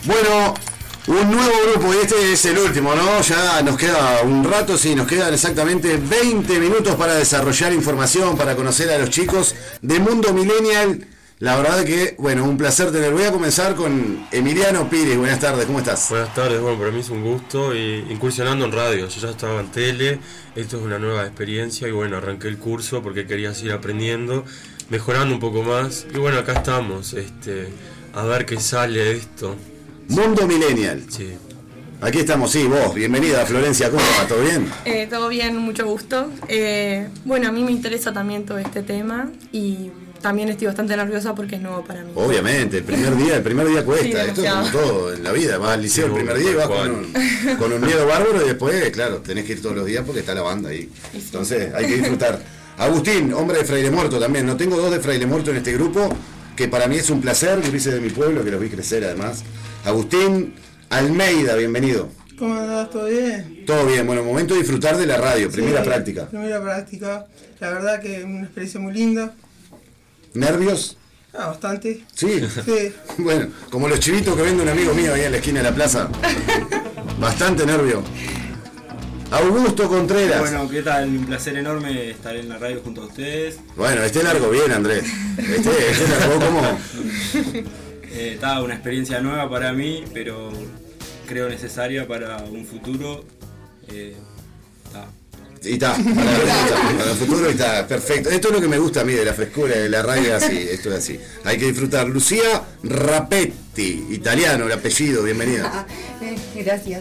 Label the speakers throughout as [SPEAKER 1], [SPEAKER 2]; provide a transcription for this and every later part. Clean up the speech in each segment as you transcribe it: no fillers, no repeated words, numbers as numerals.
[SPEAKER 1] Bueno, un nuevo grupo y este es el último, ¿no? Ya nos queda un rato, sí, nos quedan exactamente 20 minutos para desarrollar información, para conocer a los chicos de Mundo Millennial. La verdad que, bueno, un placer tener. Voy a comenzar con Emiliano Pires. Buenas tardes, ¿cómo estás?
[SPEAKER 2] Buenas tardes, bueno, para mí es un gusto y incursionando en radio. Yo ya estaba en tele, esto es una nueva experiencia y bueno, arranqué el curso porque quería seguir aprendiendo, mejorando un poco más y bueno, acá estamos, a ver qué sale de esto.
[SPEAKER 1] Mundo Millennial.
[SPEAKER 2] Sí.
[SPEAKER 1] Aquí estamos, sí, vos, bienvenida Florencia, ¿cómo va? ¿Todo bien?
[SPEAKER 3] Todo bien, mucho gusto. Bueno, a mí me interesa también todo este tema y también estoy bastante nerviosa porque es nuevo para mí.
[SPEAKER 1] Obviamente, el primer día cuesta,
[SPEAKER 3] Sí,
[SPEAKER 1] esto es como todo en la vida, vas al liceo el primer día y vas con un miedo bárbaro y después, claro, tenés que ir todos los días porque está la banda ahí. Entonces hay que disfrutar. Agustín, hombre de Fraile Muerto también, no tengo dos de Fraile Muerto en este grupo, que para mí es un placer, gurises de mi pueblo, que los vi crecer además. Agustín Almeida, bienvenido.
[SPEAKER 4] ¿Cómo andás? ¿Todo bien?
[SPEAKER 1] Todo bien, bueno, momento de disfrutar de la radio, primera
[SPEAKER 4] Sí,
[SPEAKER 1] práctica.
[SPEAKER 4] Primera práctica, la verdad que una experiencia muy linda.
[SPEAKER 1] ¿Nervios?
[SPEAKER 4] Bastante.
[SPEAKER 1] Sí.
[SPEAKER 4] Sí.
[SPEAKER 1] Bueno, como los chivitos que vende un amigo mío ahí en la esquina de la plaza. Bastante nervio. Augusto Contreras.
[SPEAKER 5] Bueno, ¿qué tal? Un placer enorme estar en la radio junto a ustedes.
[SPEAKER 1] Bueno, largo bien, Andrés. Largo como...
[SPEAKER 5] Está una experiencia nueva para mí, pero creo necesaria para un futuro.
[SPEAKER 1] Y está, para el futuro está perfecto. Esto es lo que me gusta a mí de la frescura de la radio, así, esto es así. Hay que disfrutar. Lucía Rapetti, italiano el apellido, bienvenida.
[SPEAKER 6] Gracias.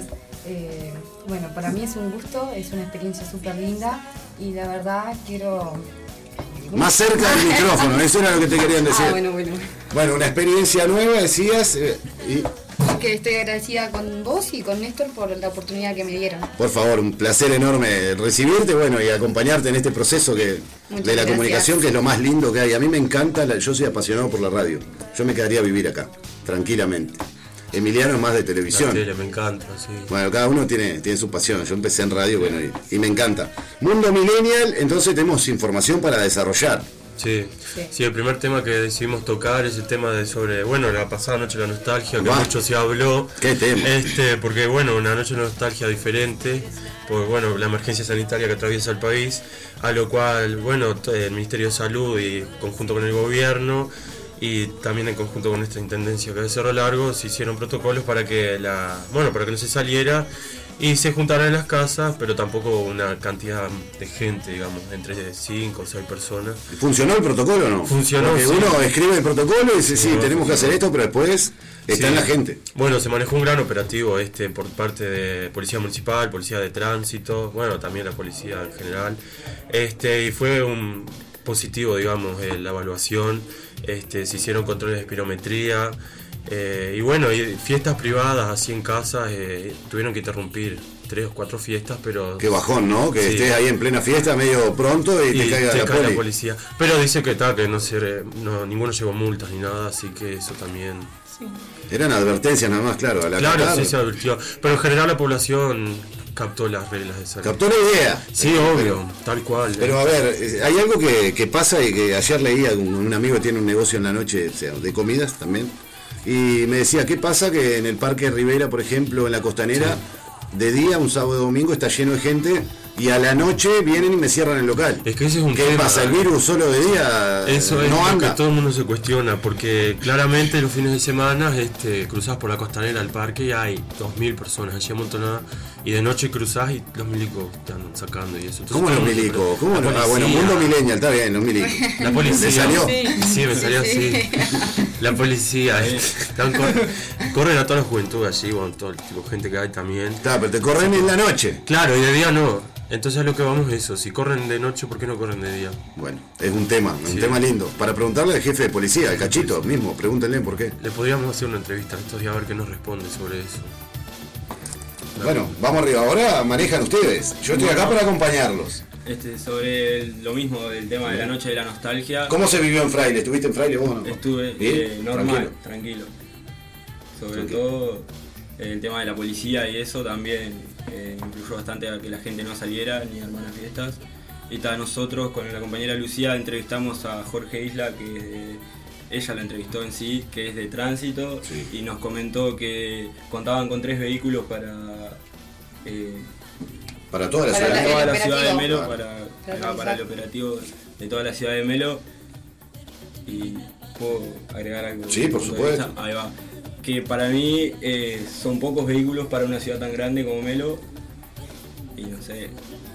[SPEAKER 6] Bueno, para mí es un gusto, es una experiencia súper linda y la verdad quiero...
[SPEAKER 1] Más cerca del micrófono, eso era lo que te querían decir.
[SPEAKER 6] Bueno.
[SPEAKER 1] Bueno, una experiencia nueva, decías, y...
[SPEAKER 6] Que estoy agradecida con vos y con Néstor por la oportunidad que me dieron.
[SPEAKER 1] Por favor, un placer enorme recibirte, bueno, y acompañarte en este proceso de la comunicación, que es lo más lindo que hay. A mí me encanta, yo soy apasionado por la radio. Yo me quedaría a vivir acá, tranquilamente. Emiliano es más de televisión.
[SPEAKER 2] La tele me encanta, sí.
[SPEAKER 1] Bueno, cada uno tiene su pasión. Yo empecé en radio, bueno, y me encanta. Mundo Millennial, entonces tenemos información para desarrollar.
[SPEAKER 2] Sí, el primer tema que decidimos tocar es el tema de sobre, bueno, la pasada noche de la nostalgia, que mucho se habló.
[SPEAKER 1] ¿Qué tema?
[SPEAKER 2] Porque bueno, una noche de nostalgia diferente, por bueno, la emergencia sanitaria que atraviesa el país, a lo cual, bueno, el Ministerio de Salud y conjunto con el gobierno y también en conjunto con nuestra intendencia que es Cerro Largo, se hicieron protocolos para que para que no se saliera y se juntaran en las casas, pero tampoco una cantidad de gente, digamos, entre 5 o 6 personas.
[SPEAKER 1] ¿Funcionó el protocolo o no?
[SPEAKER 2] Funcionó.
[SPEAKER 1] Porque uno escribe el protocolo y dice, sí, tenemos que hacer esto, pero después está en la gente.
[SPEAKER 2] Bueno, se manejó un gran operativo por parte de Policía Municipal, Policía de Tránsito, bueno, también la policía en general. Y fue un positivo, digamos, la evaluación. Se hicieron controles de espirometría. Y bueno, y fiestas privadas así en casa tuvieron que interrumpir 3 o 4 fiestas, pero...
[SPEAKER 1] Qué bajón, ¿no? Que estés ahí en plena fiesta medio pronto y te caiga la
[SPEAKER 2] policía. Pero dice que ninguno llevó multas ni nada, así que eso también...
[SPEAKER 3] Sí.
[SPEAKER 1] Eran advertencias nada más, claro.
[SPEAKER 2] Claro, sí se advirtió. Pero en general la población captó las reglas de salud.
[SPEAKER 1] Captó la idea.
[SPEAKER 2] Sí, obvio, tal cual.
[SPEAKER 1] Pero a ver, hay algo que pasa y que ayer leía, un amigo que tiene un negocio en la noche, o sea, de comidas también, y me decía, ¿qué pasa que en el Parque Rivera, por ejemplo, en la Costanera, de día, un sábado y domingo, está lleno de gente y a la noche vienen y me cierran el local?
[SPEAKER 2] Es que ese es un
[SPEAKER 1] ¿Qué
[SPEAKER 2] tema,
[SPEAKER 1] pasa? ¿El virus solo de día
[SPEAKER 2] eso es
[SPEAKER 1] no
[SPEAKER 2] lo
[SPEAKER 1] anda?
[SPEAKER 2] que todo el mundo se cuestiona, porque claramente los fines de semana cruzás por la Costanera al parque y hay 2.000 personas allí amontonadas, y de noche cruzás y los milicos te andan sacando y eso. Entonces,
[SPEAKER 1] ¿Cómo los milicos? ¿Cómo no? Bueno, Mundo Millennial, está bien, los milicos.
[SPEAKER 2] La policía.
[SPEAKER 1] ¿Le salió?
[SPEAKER 2] Sí, me salió así. La policía. Corren a toda la juventud allí, bueno, todo el tipo de gente que hay también.
[SPEAKER 1] Está, pero te corren en la noche.
[SPEAKER 2] Claro, y de día no. Entonces a lo que vamos es eso. Si corren de noche, ¿por qué no corren de día?
[SPEAKER 1] Bueno, es un tema lindo. Para preguntarle al jefe de policía, al Cachito mismo, pregúntenle por qué.
[SPEAKER 2] Le podríamos hacer una entrevista estos días a ver qué nos responde sobre eso.
[SPEAKER 1] Bueno, vamos arriba. Ahora manejan ustedes. Yo estoy acá para acompañarlos.
[SPEAKER 5] Sobre lo mismo del tema de la noche de la nostalgia.
[SPEAKER 1] ¿Cómo se vivió en Fraile? ¿Estuviste en Fraile vos o no?
[SPEAKER 5] Estuve normal, tranquilo. Sobre todo el tema de la policía y eso también influyó bastante a que la gente no saliera ni a armar las fiestas. Y nosotros con la compañera Lucía entrevistamos a Jorge Isla, que es ella la entrevistó en sí, que es de tránsito,
[SPEAKER 1] Sí.
[SPEAKER 5] y nos comentó que contaban con 3 vehículos para
[SPEAKER 1] toda la ciudad.
[SPEAKER 5] para
[SPEAKER 6] el
[SPEAKER 5] toda la
[SPEAKER 6] operativo.
[SPEAKER 5] ciudad de Melo,
[SPEAKER 6] Para
[SPEAKER 5] para el operativo de toda la ciudad de Melo. Y puedo agregar algo.
[SPEAKER 1] Sí, por supuesto.
[SPEAKER 5] Ahí va. Que para mí son pocos vehículos para una ciudad tan grande como Melo. Y no sé.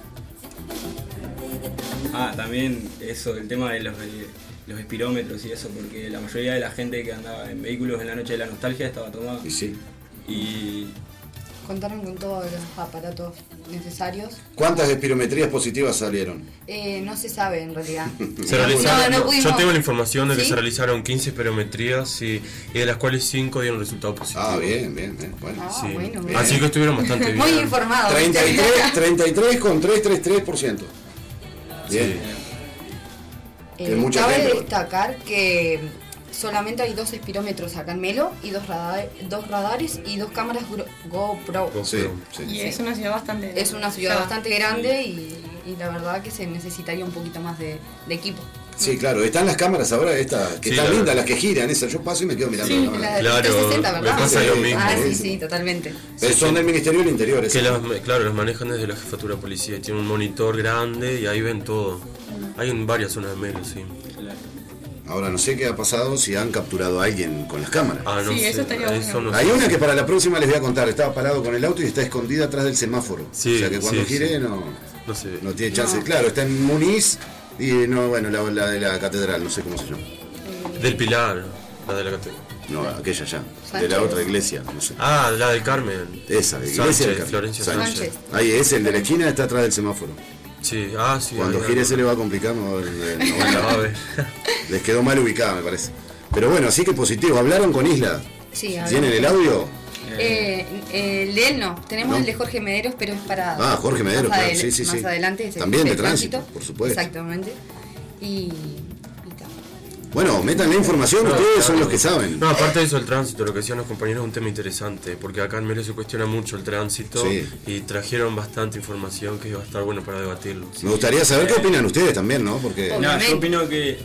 [SPEAKER 5] También eso, el tema de los espirómetros y eso, porque la mayoría de la gente que andaba en vehículos en la noche de la nostalgia estaba tomada.
[SPEAKER 1] Y sí.
[SPEAKER 5] Y
[SPEAKER 6] Contaron con todos los aparatos necesarios.
[SPEAKER 1] ¿Cuántas espirometrías positivas salieron?
[SPEAKER 6] No se sabe en realidad.
[SPEAKER 2] Se realizaron,
[SPEAKER 6] No pudimos-
[SPEAKER 2] yo tengo la información de que
[SPEAKER 6] ¿Sí?
[SPEAKER 2] se realizaron 15 espirometrías y de las cuales 5 dieron resultado positivo.
[SPEAKER 1] Bien. Bueno.
[SPEAKER 6] Ah,
[SPEAKER 2] Sí.
[SPEAKER 6] bueno, bien.
[SPEAKER 2] Así que estuvieron bastante bien.
[SPEAKER 6] Muy informados.
[SPEAKER 1] 33,333%. Bien.
[SPEAKER 6] Eh,
[SPEAKER 1] Es mucha
[SPEAKER 6] cabe
[SPEAKER 1] gente.
[SPEAKER 6] destacar que solamente hay 2 espirómetros acá en Melo y 2 radares y 2 cámaras GoPro.
[SPEAKER 1] Sí, sí.
[SPEAKER 3] Y es una ciudad bastante...
[SPEAKER 6] Es una ciudad
[SPEAKER 3] o sea,
[SPEAKER 6] bastante grande y la verdad que se necesitaría un poquito más de equipo.
[SPEAKER 1] Sí, claro, están las cámaras ahora, estas, que
[SPEAKER 2] Sí,
[SPEAKER 1] están
[SPEAKER 2] claro.
[SPEAKER 1] lindas, las que giran, esas, yo paso y me quedo mirando
[SPEAKER 3] Sí,
[SPEAKER 1] la cámara.
[SPEAKER 6] La
[SPEAKER 2] Claro,
[SPEAKER 6] 360, ¿verdad?
[SPEAKER 2] me pasa
[SPEAKER 1] lo mismo.
[SPEAKER 6] Ah, sí,
[SPEAKER 1] Sí.
[SPEAKER 6] sí, totalmente.
[SPEAKER 1] Pero son del Ministerio del Interior,
[SPEAKER 2] Que
[SPEAKER 1] esas.
[SPEAKER 2] claro, los manejan desde la jefatura de policía. Tienen un monitor grande y ahí ven todo. Hay en varias zonas de Melo, sí.
[SPEAKER 1] Ahora no sé qué ha pasado, si han capturado a alguien con las cámaras.
[SPEAKER 2] No
[SPEAKER 3] Sí,
[SPEAKER 2] sé,
[SPEAKER 3] eso estaría bueno.
[SPEAKER 2] no
[SPEAKER 1] Hay
[SPEAKER 2] sé.
[SPEAKER 1] una que para la próxima les voy a contar, estaba parado con el auto y está escondida atrás del semáforo.
[SPEAKER 2] Sí,
[SPEAKER 1] o sea que cuando
[SPEAKER 2] sí,
[SPEAKER 1] gire
[SPEAKER 2] sí.
[SPEAKER 1] no
[SPEAKER 2] No sé.
[SPEAKER 1] tiene chance.
[SPEAKER 6] No.
[SPEAKER 1] Claro, está en Muniz y la de la catedral, no sé cómo se llama.
[SPEAKER 2] Del Pilar, la de la catedral.
[SPEAKER 1] No, aquella ya. De
[SPEAKER 6] Sánchez.
[SPEAKER 1] la otra iglesia, no sé.
[SPEAKER 2] La del Carmen.
[SPEAKER 1] Esa, de iglesia
[SPEAKER 2] Sánchez,
[SPEAKER 1] del Carmen.
[SPEAKER 2] Florencia
[SPEAKER 1] Sánchez.
[SPEAKER 2] Sánchez.
[SPEAKER 1] Ahí es el de la esquina, está atrás del semáforo.
[SPEAKER 2] Sí, sí.
[SPEAKER 1] Cuando
[SPEAKER 2] ahí,
[SPEAKER 1] gire
[SPEAKER 2] ahí.
[SPEAKER 1] se le va a complicar, no va a ver, no va a
[SPEAKER 2] La va a
[SPEAKER 1] ver.
[SPEAKER 2] ver.
[SPEAKER 1] Les quedó mal ubicada, me parece. Pero bueno, así que positivo. ¿Hablaron con Isla?
[SPEAKER 6] Sí, a ver.
[SPEAKER 1] ¿Tienen el audio?
[SPEAKER 6] El de él no, tenemos
[SPEAKER 1] ¿No?
[SPEAKER 6] el de Jorge Mederos, pero es para...
[SPEAKER 1] Jorge Mederos,
[SPEAKER 6] más
[SPEAKER 1] claro,
[SPEAKER 6] adel-
[SPEAKER 1] sí.
[SPEAKER 6] Más adelante es el
[SPEAKER 1] También de tránsito, por supuesto.
[SPEAKER 6] Exactamente. Y ta.
[SPEAKER 1] Bueno, métanle información, ustedes son
[SPEAKER 2] claro.
[SPEAKER 1] los que saben.
[SPEAKER 2] No, aparte de eso, el tránsito, lo que decían los compañeros, es un tema interesante, porque acá en Melo se cuestiona mucho el tránsito
[SPEAKER 1] Sí.
[SPEAKER 2] y trajeron bastante información que va a estar bueno para debatirlo. Sí.
[SPEAKER 1] Me gustaría saber qué opinan ustedes también, ¿no? Porque
[SPEAKER 6] Obvio.
[SPEAKER 5] No,
[SPEAKER 6] Obviamente.
[SPEAKER 5] yo opino que,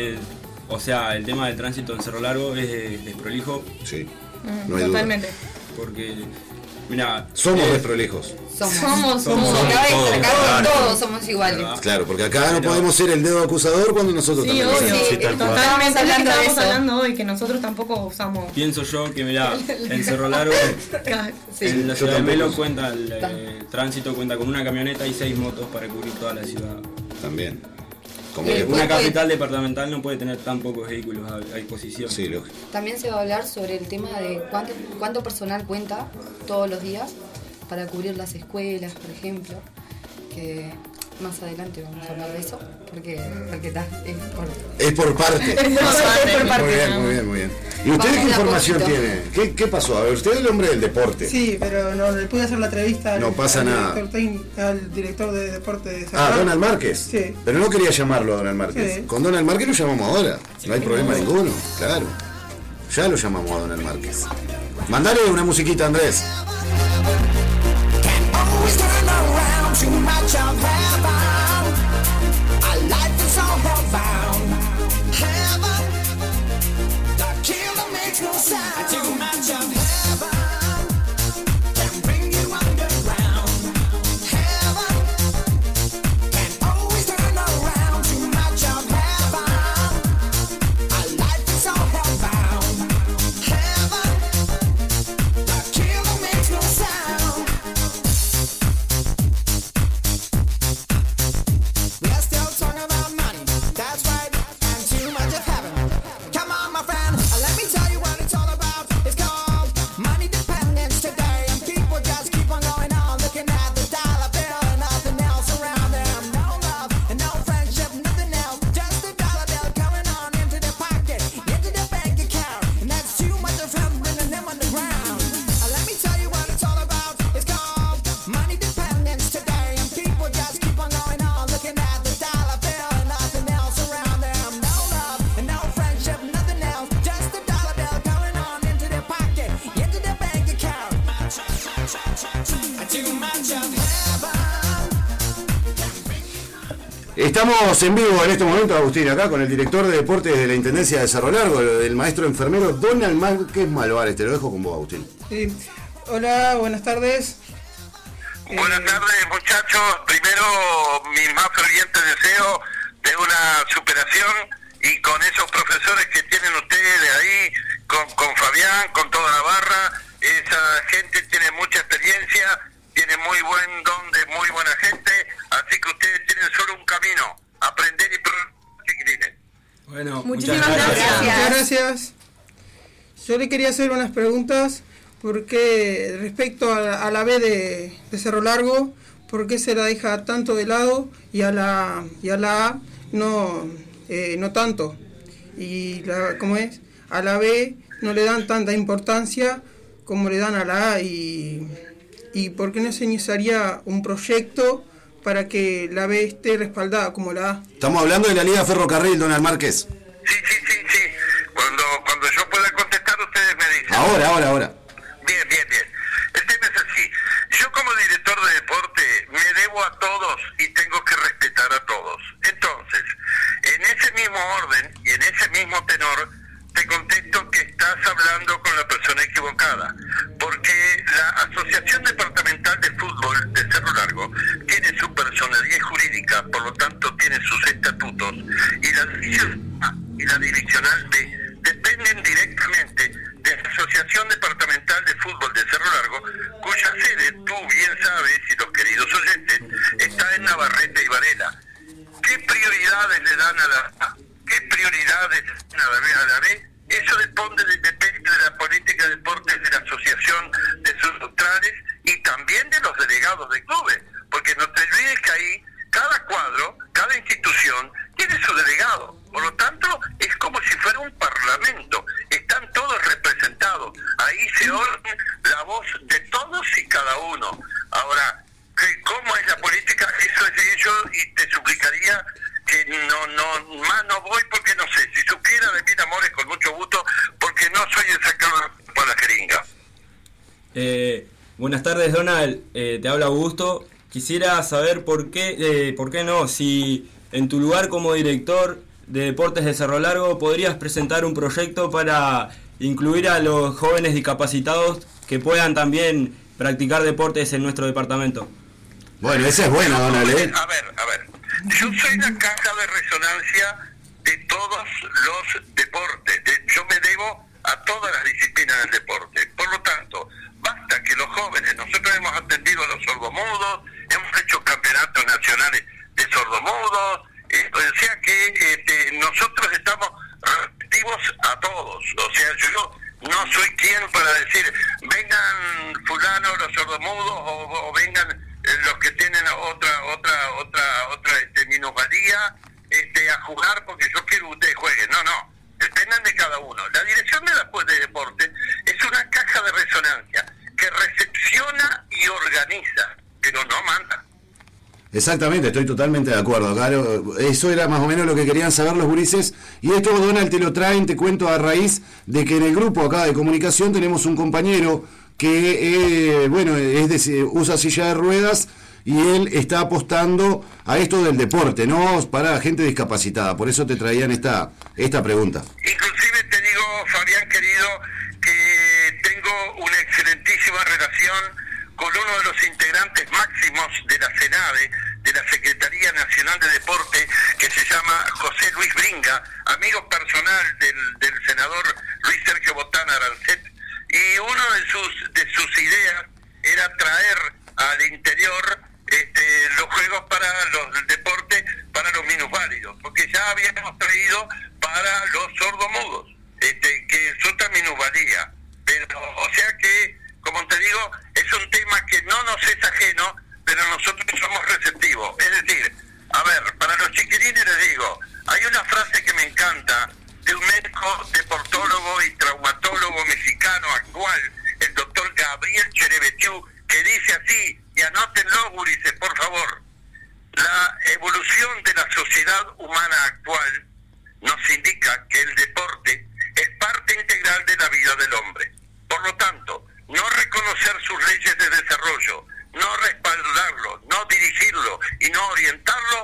[SPEAKER 5] el tema del tránsito en Cerro Largo es desprolijo,
[SPEAKER 1] sí, no hay duda.
[SPEAKER 3] Totalmente.
[SPEAKER 5] porque, mira,
[SPEAKER 1] Somos desprolijos.
[SPEAKER 6] Somos
[SPEAKER 2] Somos
[SPEAKER 6] acá
[SPEAKER 2] todos,
[SPEAKER 6] acá
[SPEAKER 2] claro.
[SPEAKER 6] todos somos iguales.
[SPEAKER 5] ¿verdad?
[SPEAKER 1] Claro, porque acá no
[SPEAKER 5] Pero-
[SPEAKER 1] podemos ser el dedo acusador cuando nosotros
[SPEAKER 3] Sí,
[SPEAKER 1] también lo
[SPEAKER 3] obvio.
[SPEAKER 1] hacemos.
[SPEAKER 2] Sí, tal cual.
[SPEAKER 3] Totalmente. Es lo que
[SPEAKER 6] Hablando de
[SPEAKER 3] estábamos
[SPEAKER 6] eso.
[SPEAKER 3] hablando hoy, que nosotros tampoco usamos...
[SPEAKER 5] Pienso yo que, mira, en Cerro Largo,
[SPEAKER 6] Sí.
[SPEAKER 5] en la
[SPEAKER 1] Yo
[SPEAKER 5] ciudad de
[SPEAKER 1] tampoco.
[SPEAKER 5] Melo cuenta el tránsito, cuenta con una camioneta y 6 motos para cubrir toda la ciudad.
[SPEAKER 1] También. Como
[SPEAKER 6] Sí,
[SPEAKER 1] que-
[SPEAKER 6] bueno.
[SPEAKER 5] Una capital departamental no puede tener tan pocos vehículos a disposición.
[SPEAKER 1] Sí, lógico.
[SPEAKER 6] También se va a hablar sobre el tema de cuánto personal cuenta todos los días para cubrir las escuelas, por ejemplo, que más adelante vamos a hablar de eso, porque está, es corto.
[SPEAKER 1] Es por parte.
[SPEAKER 6] por parte.
[SPEAKER 1] Muy bien, muy bien. ¿Y usted
[SPEAKER 6] Vamos
[SPEAKER 1] qué
[SPEAKER 6] de a
[SPEAKER 1] información
[SPEAKER 6] poquito.
[SPEAKER 1] tiene? ¿Qué pasó? A ver, usted es el hombre del deporte.
[SPEAKER 4] Sí, pero no le pude hacer la entrevista
[SPEAKER 1] No pasa nada.
[SPEAKER 4] Al director de deporte de Cerro
[SPEAKER 1] Ah,
[SPEAKER 4] Largo.
[SPEAKER 1] Donald Márquez.
[SPEAKER 4] Sí.
[SPEAKER 1] Pero no quería llamarlo a Donald Márquez.
[SPEAKER 4] Sí.
[SPEAKER 1] Con Donald Márquez lo llamamos ahora. No hay problema ninguno. Claro. Ya lo llamamos a Donald Márquez. Mandale una musiquita, Andrés.
[SPEAKER 7] Always turn around too much of heaven. Our life is all bound. Heaven, the killer makes no sound. Too much of heaven can bring you underground. Heaven can always turn around too much of heaven. Our life is all hellbound. Heaven, the killer makes no
[SPEAKER 1] Estamos en vivo en este momento, Agustín, acá con el director de deportes de la Intendencia de Cerro Largo, el maestro enfermero Donald Márquez Malvares. Te lo dejo con vos, Agustín.
[SPEAKER 4] Sí. Hola, buenas tardes.
[SPEAKER 8] Buenas tardes, muchachos. Primero, mi más ferviente deseo de una superación, y con esos profesores que tienen ustedes de ahí, con Fabián, con toda la barra. Esa gente tiene mucha experiencia, tiene muy buen don de muy buena gente, así que ustedes tienen solo un camino: aprender y progresar.
[SPEAKER 5] Bueno,
[SPEAKER 3] muchísimas gracias.
[SPEAKER 4] Muchas gracias. Yo le quería hacer unas preguntas, porque respecto a la B de Cerro Largo, ¿por qué se la deja tanto de lado y a la A no tanto? Y ¿cómo es? A la B no le dan tanta importancia como le dan a la A, y ¿por qué no se iniciaría un proyecto para que la B esté respaldada como la A?
[SPEAKER 1] Estamos hablando de la Liga Ferrocarril, Donald Márquez.
[SPEAKER 8] Sí. Cuando yo pueda contestar, ustedes me dicen.
[SPEAKER 1] Ahora.
[SPEAKER 8] Bien. El tema es así. Yo, como director de deporte, me debo a todos y tengo que respetar a todos. Entonces, en ese mismo orden y en ese mismo tenor, te contesto que estás hablando con la persona equivocada, porque la Asociación Departamental de Fútbol de Cerro Largo tiene su personalidad jurídica, por lo tanto tiene sus estatutos, y la división A y la divisional B dependen directamente de la Asociación Departamental de Fútbol de Cerro Largo, cuya sede, tú bien sabes, y los queridos oyentes, está en Navarrete y Varela. ¿Qué prioridades le dan a la A? ¿Qué prioridades le dan a la B? Eso depende de la política de deportes de la asociación, de sus neutrales y también de los delegados de clubes, porque no te olvides que ahí cada cuadro, cada institución tiene su delegado. Por lo tanto, es como si fuera un parlamento. Están todos representados. Ahí se oye la voz de todos y cada uno. Ahora, ¿cómo es la política? Eso es de ellos, y te suplicaría que no voy, porque no sé. Si supiera de mil amores, con mucho gusto, porque no soy el sacador para la jeringa.
[SPEAKER 5] Buenas tardes, Donald. Te habla Augusto. Quisiera saber por qué no, si en tu lugar como director de deportes de Cerro Largo podrías presentar un proyecto para incluir a los jóvenes discapacitados que puedan también practicar deportes en nuestro departamento.
[SPEAKER 1] Bueno, esa es buena, Donald.
[SPEAKER 8] A ver. Yo soy la caja de resonancia de todos los deportes. Yo me debo a todas las disciplinas del deporte. Por lo tanto, basta que los jóvenes, nosotros hemos atendido a los sordomudos, hemos hecho campeonatos nacionales de sordomudos, o sea que nosotros estamos receptivos a todos. O sea, yo no soy quien para decir vengan fulano los sordomudos o vengan los que tienen otra minusvalía a jugar porque yo quiero que ustedes jueguen. No, dependan de cada uno. La dirección de deporte es una caja de resonancia que recepciona y organiza, pero no manda.
[SPEAKER 1] Exactamente, estoy totalmente de acuerdo. Claro, eso era más o menos lo que querían saber los gurises. Y esto, Donald, te lo traen, te cuento, a raíz de que en el grupo acá de comunicación tenemos un compañero que, usa silla de ruedas, y él está apostando a esto del deporte, ¿no? Para gente discapacitada. Por eso te traían esta pregunta.
[SPEAKER 8] Inclusive te digo, Fabián, querido, que tengo una excelentísima relación con uno de los integrantes máximos de la SENADE, de la Secretaría Nacional de Deporte, que se llama José Luis Bringa, amigo personal del senador Luis Sergio Botana Arancet, y una de sus ideas era traer al interior los juegos para los deportes, para los minusválidos, porque ya habíamos traído para los sordomudos, que es otra minusvalía. Pero, o sea que, como te digo, es un tema que no nos es ajeno, pero nosotros somos receptivos. Es decir, a ver, para los chiquilines les digo, hay una frase que me encanta de un médico deportólogo y traumatólogo mexicano actual, el doctor Gabriel Cherebetiú, que dice así, y anótenlo, gurises, por favor: la evolución de la sociedad humana actual nos indica que el deporte es parte integral de la vida del hombre. Por lo tanto, no reconocer sus leyes de desarrollo, no respaldarlo, no dirigirlo y no orientarlo sería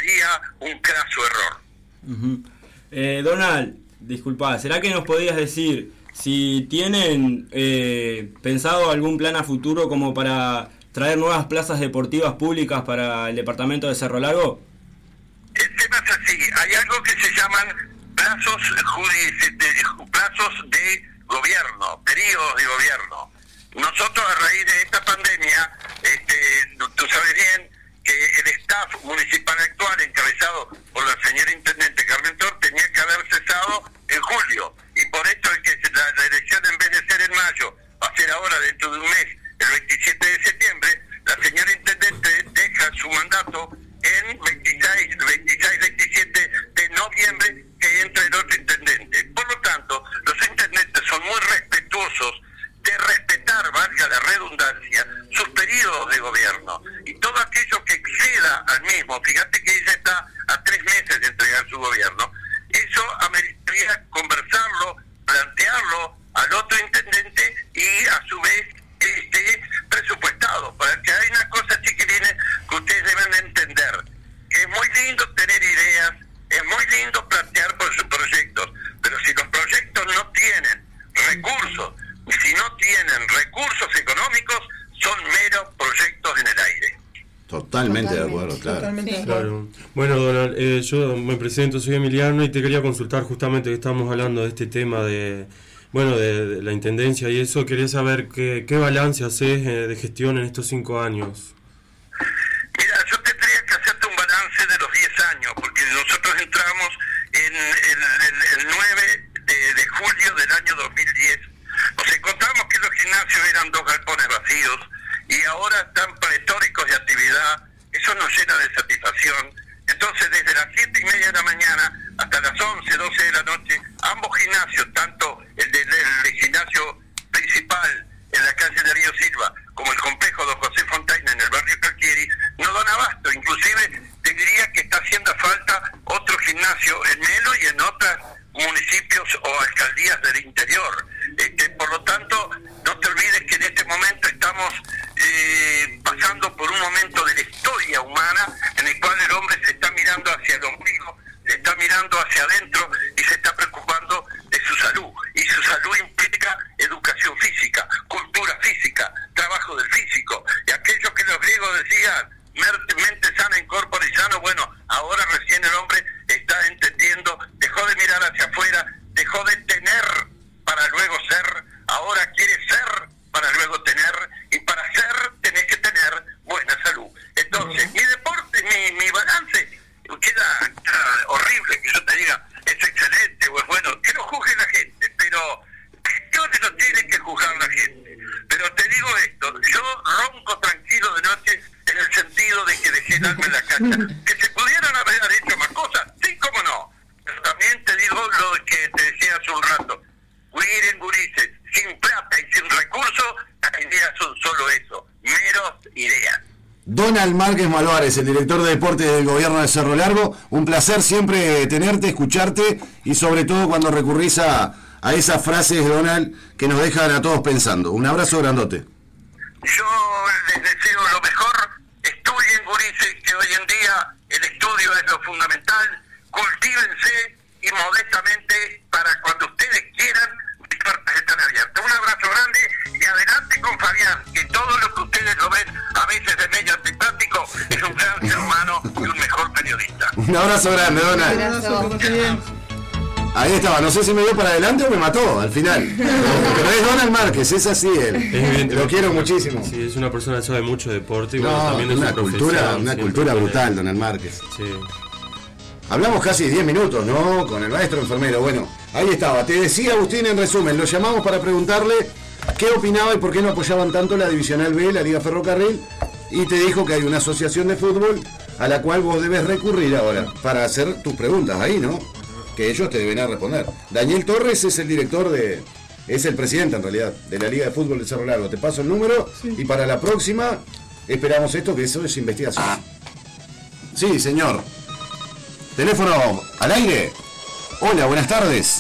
[SPEAKER 8] sería un craso error.
[SPEAKER 5] Donald, disculpa, ¿será que nos podías decir si tienen pensado algún plan a futuro como para traer nuevas plazas deportivas públicas para el departamento de Cerro Largo?
[SPEAKER 8] El tema es así, hay algo que se llaman plazos de gobierno, periodos de gobierno. Nosotros, a raíz de esta pandemia, tú sabes bien que el staff municipal actual, encabezado por la señora intendente Carmen Tor, tenía que haber cesado en julio, y por esto es que la elección, en vez de ser en mayo, va a ser ahora dentro de un mes, el 27 de septiembre. La señora intendente deja su mandato en 26-27 de noviembre, que entra el otro intendente. Por lo tanto, los intendentes son muy respetuosos de respetar, valga la redundancia, sus periodos de gobierno, y todo aquello que exceda al mismo. Fíjate que ella está a 3 meses de entregar su gobierno. Eso ameritaría conversarlo, plantearlo al otro intendente y a su vez presupuestado. Para que hay una cosa, chiquilines, que ustedes deben de entender, que es muy lindo tener ideas, es muy lindo plantear por sus proyectos, pero si los proyectos no tienen recursos, si no tienen recursos económicos, son meros proyectos en el aire.
[SPEAKER 1] Totalmente de acuerdo, claro.
[SPEAKER 4] Totalmente de
[SPEAKER 2] Claro.
[SPEAKER 4] acuerdo.
[SPEAKER 2] Bueno, Donald, yo me presento, soy Emiliano, y te quería consultar justamente que estamos hablando de este tema de la intendencia y eso. Quería saber qué balance haces de gestión en estos 5 años.
[SPEAKER 8] Mira, yo tendría que hacerte un balance de los 10 años, porque nosotros entramos en el 9 de julio del año 2010. Nos encontramos que los gimnasios eran 2 galpones vacíos y ahora están pletóricos de actividad. Eso nos llena de satisfacción. Entonces, desde las 7:30 de la mañana hasta las 11, 12 de la noche, ambos gimnasios, tanto el gimnasio principal en la calle de Río Silva como el complejo Don José Fontaine en el barrio Calquieri, no dan abasto. Inclusive te diría que está haciendo falta otro gimnasio en Melo y en otros municipios o alcaldías del interior. Por lo tanto, no te olvides que en este momento estamos pasando por un momento de la historia humana en el cual el hombre se está mirando hacia el ombligo, se está mirando hacia adentro y se está preocupando de su salud. Y su salud implica educación física, cultura física, trabajo del físico. Y aquello que los griegos decían, mente sana in corpore sano, bueno, ahora recién el hombre está entendiendo, dejó de mirar hacia afuera, dejó de tener para luego ser, ahora quiere ser para luego tener, y para ser tenés que tener buena salud. Entonces, mi deporte, mi balance, queda horrible que yo te diga, es excelente o es bueno, que lo juzgue la gente, pero gestiones no tiene que juzgar la gente. Pero te digo esto, yo ronco tranquilo de noche en el sentido de que dejé el alma en la cancha. Que se pudieran haber hecho más cosas, sí, cómo no. Pero también te digo lo que te decía hace un rato, miren, gurises, sin plata y sin recursos, las ideas son solo eso, meros ideas.
[SPEAKER 1] Donald Márquez Malvares, el director de deportes del gobierno de Cerro Largo, un placer siempre tenerte, escucharte, y sobre todo cuando recurrís a esas frases, Donald, que nos dejan a todos pensando. Un abrazo grandote.
[SPEAKER 8] Yo les deseo lo mejor, estudien, gurises, que hoy en día el estudio es lo fundamental, cultívense y modestamente, para cuando ustedes quieran, mis puertas están abiertas. Un abrazo grande y adelante con Fabián, que todo lo que ustedes lo ven a veces de medio antipático es un gran ser humano y un mejor periodista.
[SPEAKER 1] Un abrazo grande, Donald.
[SPEAKER 4] Un abrazo, que esté bien.
[SPEAKER 1] Ahí estaba, no sé si me dio para adelante o me mató al final. Pero es Donald Márquez, es así él. Lo quiero muchísimo.
[SPEAKER 2] Sí, es una persona que sabe mucho de deporte y
[SPEAKER 1] No,
[SPEAKER 2] bueno, también es
[SPEAKER 1] una cultura brutal, Donald Márquez.
[SPEAKER 2] Sí.
[SPEAKER 1] Hablamos casi 10 minutos, ¿no? Con el maestro enfermero. Bueno, ahí estaba. Te decía, Agustín, en resumen, lo llamamos para preguntarle qué opinaba y por qué no apoyaban tanto la Divisional B, la Liga Ferrocarril, y te dijo que hay una asociación de fútbol a la cual vos debes recurrir ahora para hacer tus preguntas ahí, ¿no? Que ellos te deben a responder. Daniel Torres es el director es el presidente en realidad de la Liga de Fútbol de Cerro Largo. Te paso el número y para la próxima esperamos esto, que eso es investigación. Sí, señor. Teléfono al aire. Hola, buenas tardes.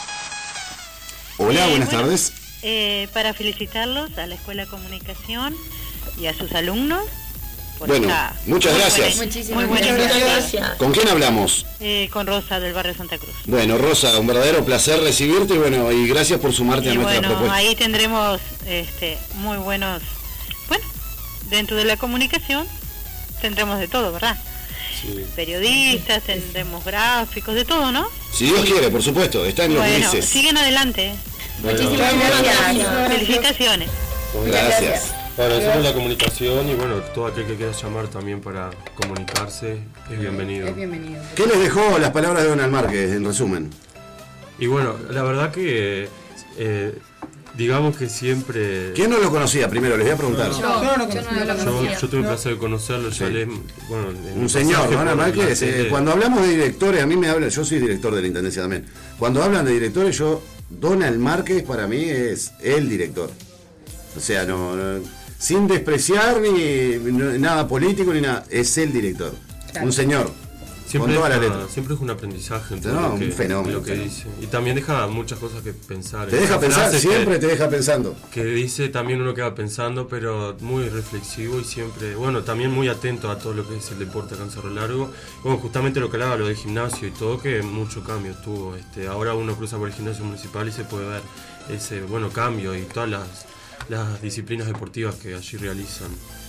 [SPEAKER 1] Hola, buenas tardes.
[SPEAKER 9] Para felicitarlos a la Escuela de Comunicación y a sus alumnos por
[SPEAKER 1] Bueno,
[SPEAKER 9] esta
[SPEAKER 1] muchas gracias.
[SPEAKER 6] Muchísimas
[SPEAKER 3] Muchas gracias.
[SPEAKER 1] ¿Con quién hablamos?
[SPEAKER 9] con Rosa del barrio Santa Cruz.
[SPEAKER 1] Bueno, Rosa, un verdadero placer recibirte y gracias por sumarte a
[SPEAKER 9] Y
[SPEAKER 1] nuestra
[SPEAKER 9] bueno,
[SPEAKER 1] propuesta.
[SPEAKER 9] ahí tendremos muy buenos, bueno, dentro de la comunicación tendremos de todo, ¿verdad?
[SPEAKER 2] Sí.
[SPEAKER 9] Periodistas, tendremos gráficos, de todo, ¿no?
[SPEAKER 1] Si Dios quiere, por supuesto, está en los
[SPEAKER 9] Bueno,
[SPEAKER 1] grises.
[SPEAKER 9] siguen adelante.
[SPEAKER 3] Muchísimas gracias.
[SPEAKER 9] Felicitaciones.
[SPEAKER 1] Gracias.
[SPEAKER 2] Agradecemos la comunicación y bueno, todo aquel que quiera llamar también para comunicarse es bienvenido.
[SPEAKER 6] Es bienvenido.
[SPEAKER 1] ¿Qué les dejó las palabras de Donald Márquez, en resumen?
[SPEAKER 2] Y bueno, la verdad que digamos que siempre...
[SPEAKER 1] ¿Quién no lo conocía primero? Les voy a preguntar.
[SPEAKER 6] Yo no lo conocía.
[SPEAKER 2] Yo tuve el placer de conocerlo, ya
[SPEAKER 1] Sí.
[SPEAKER 2] bueno,
[SPEAKER 1] Un señor, Donald Márquez.
[SPEAKER 2] Márquez.
[SPEAKER 1] Cuando hablamos de directores, a mí me hablan, yo soy director de la Intendencia también. Cuando hablan de directores, Donald Márquez para mí es el director. O sea, sin despreciar ni nada político ni nada, es el director.
[SPEAKER 6] Claro.
[SPEAKER 1] Un señor.
[SPEAKER 2] Siempre,
[SPEAKER 1] con toda la letra.
[SPEAKER 2] siempre es un aprendizaje en todo
[SPEAKER 1] No,
[SPEAKER 2] lo que,
[SPEAKER 1] un fenómeno,
[SPEAKER 2] lo que
[SPEAKER 1] un fenómeno.
[SPEAKER 2] dice. Y también deja muchas cosas que pensar.
[SPEAKER 1] Te deja
[SPEAKER 2] Esa
[SPEAKER 1] pensar,
[SPEAKER 2] frase
[SPEAKER 1] siempre te deja pensando.
[SPEAKER 2] que dice también uno queda pensando, pero muy reflexivo y siempre, bueno, también muy atento a todo lo que es el deporte acá en Cerro Largo. Bueno, justamente lo que hablaba, lo del gimnasio y todo, que mucho cambio tuvo. Ahora uno cruza por el gimnasio municipal y se puede ver ese cambio y todas las disciplinas deportivas que allí realizan.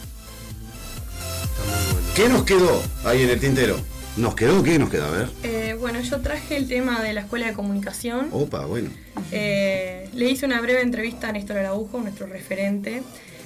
[SPEAKER 2] Está muy bueno.
[SPEAKER 1] ¿Qué nos quedó ahí en el tintero? ¿Qué nos queda? A ver.
[SPEAKER 3] Bueno, yo traje el tema de la Escuela de Comunicación.
[SPEAKER 1] Opa, bueno.
[SPEAKER 3] Le hice una breve entrevista a Néstor Araujo, nuestro referente.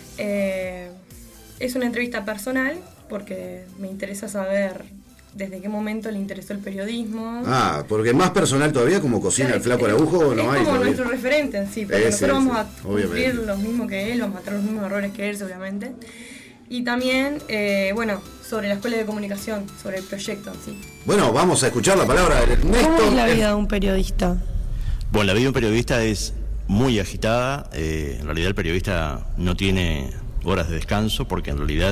[SPEAKER 3] Es una entrevista personal porque me interesa saber desde qué momento le interesó el periodismo.
[SPEAKER 1] Ah, porque más personal todavía, como cocina el flaco Araujo, no hay.
[SPEAKER 3] Es como
[SPEAKER 1] todavía.
[SPEAKER 3] nuestro referente en sí, porque
[SPEAKER 1] Ese,
[SPEAKER 3] nosotros vamos a
[SPEAKER 1] obviamente.
[SPEAKER 3] cumplir lo mismo que él, vamos a tener los mismos errores que él, seguramente. Y también, bueno, sobre la Escuela de Comunicación, sobre el proyecto en sí.
[SPEAKER 1] Bueno, vamos a escuchar la palabra de Néstor.
[SPEAKER 3] ¿Cómo es la vida de un periodista?
[SPEAKER 10] Bueno, la vida de un periodista es muy agitada. En realidad el periodista no tiene horas de descanso, porque en realidad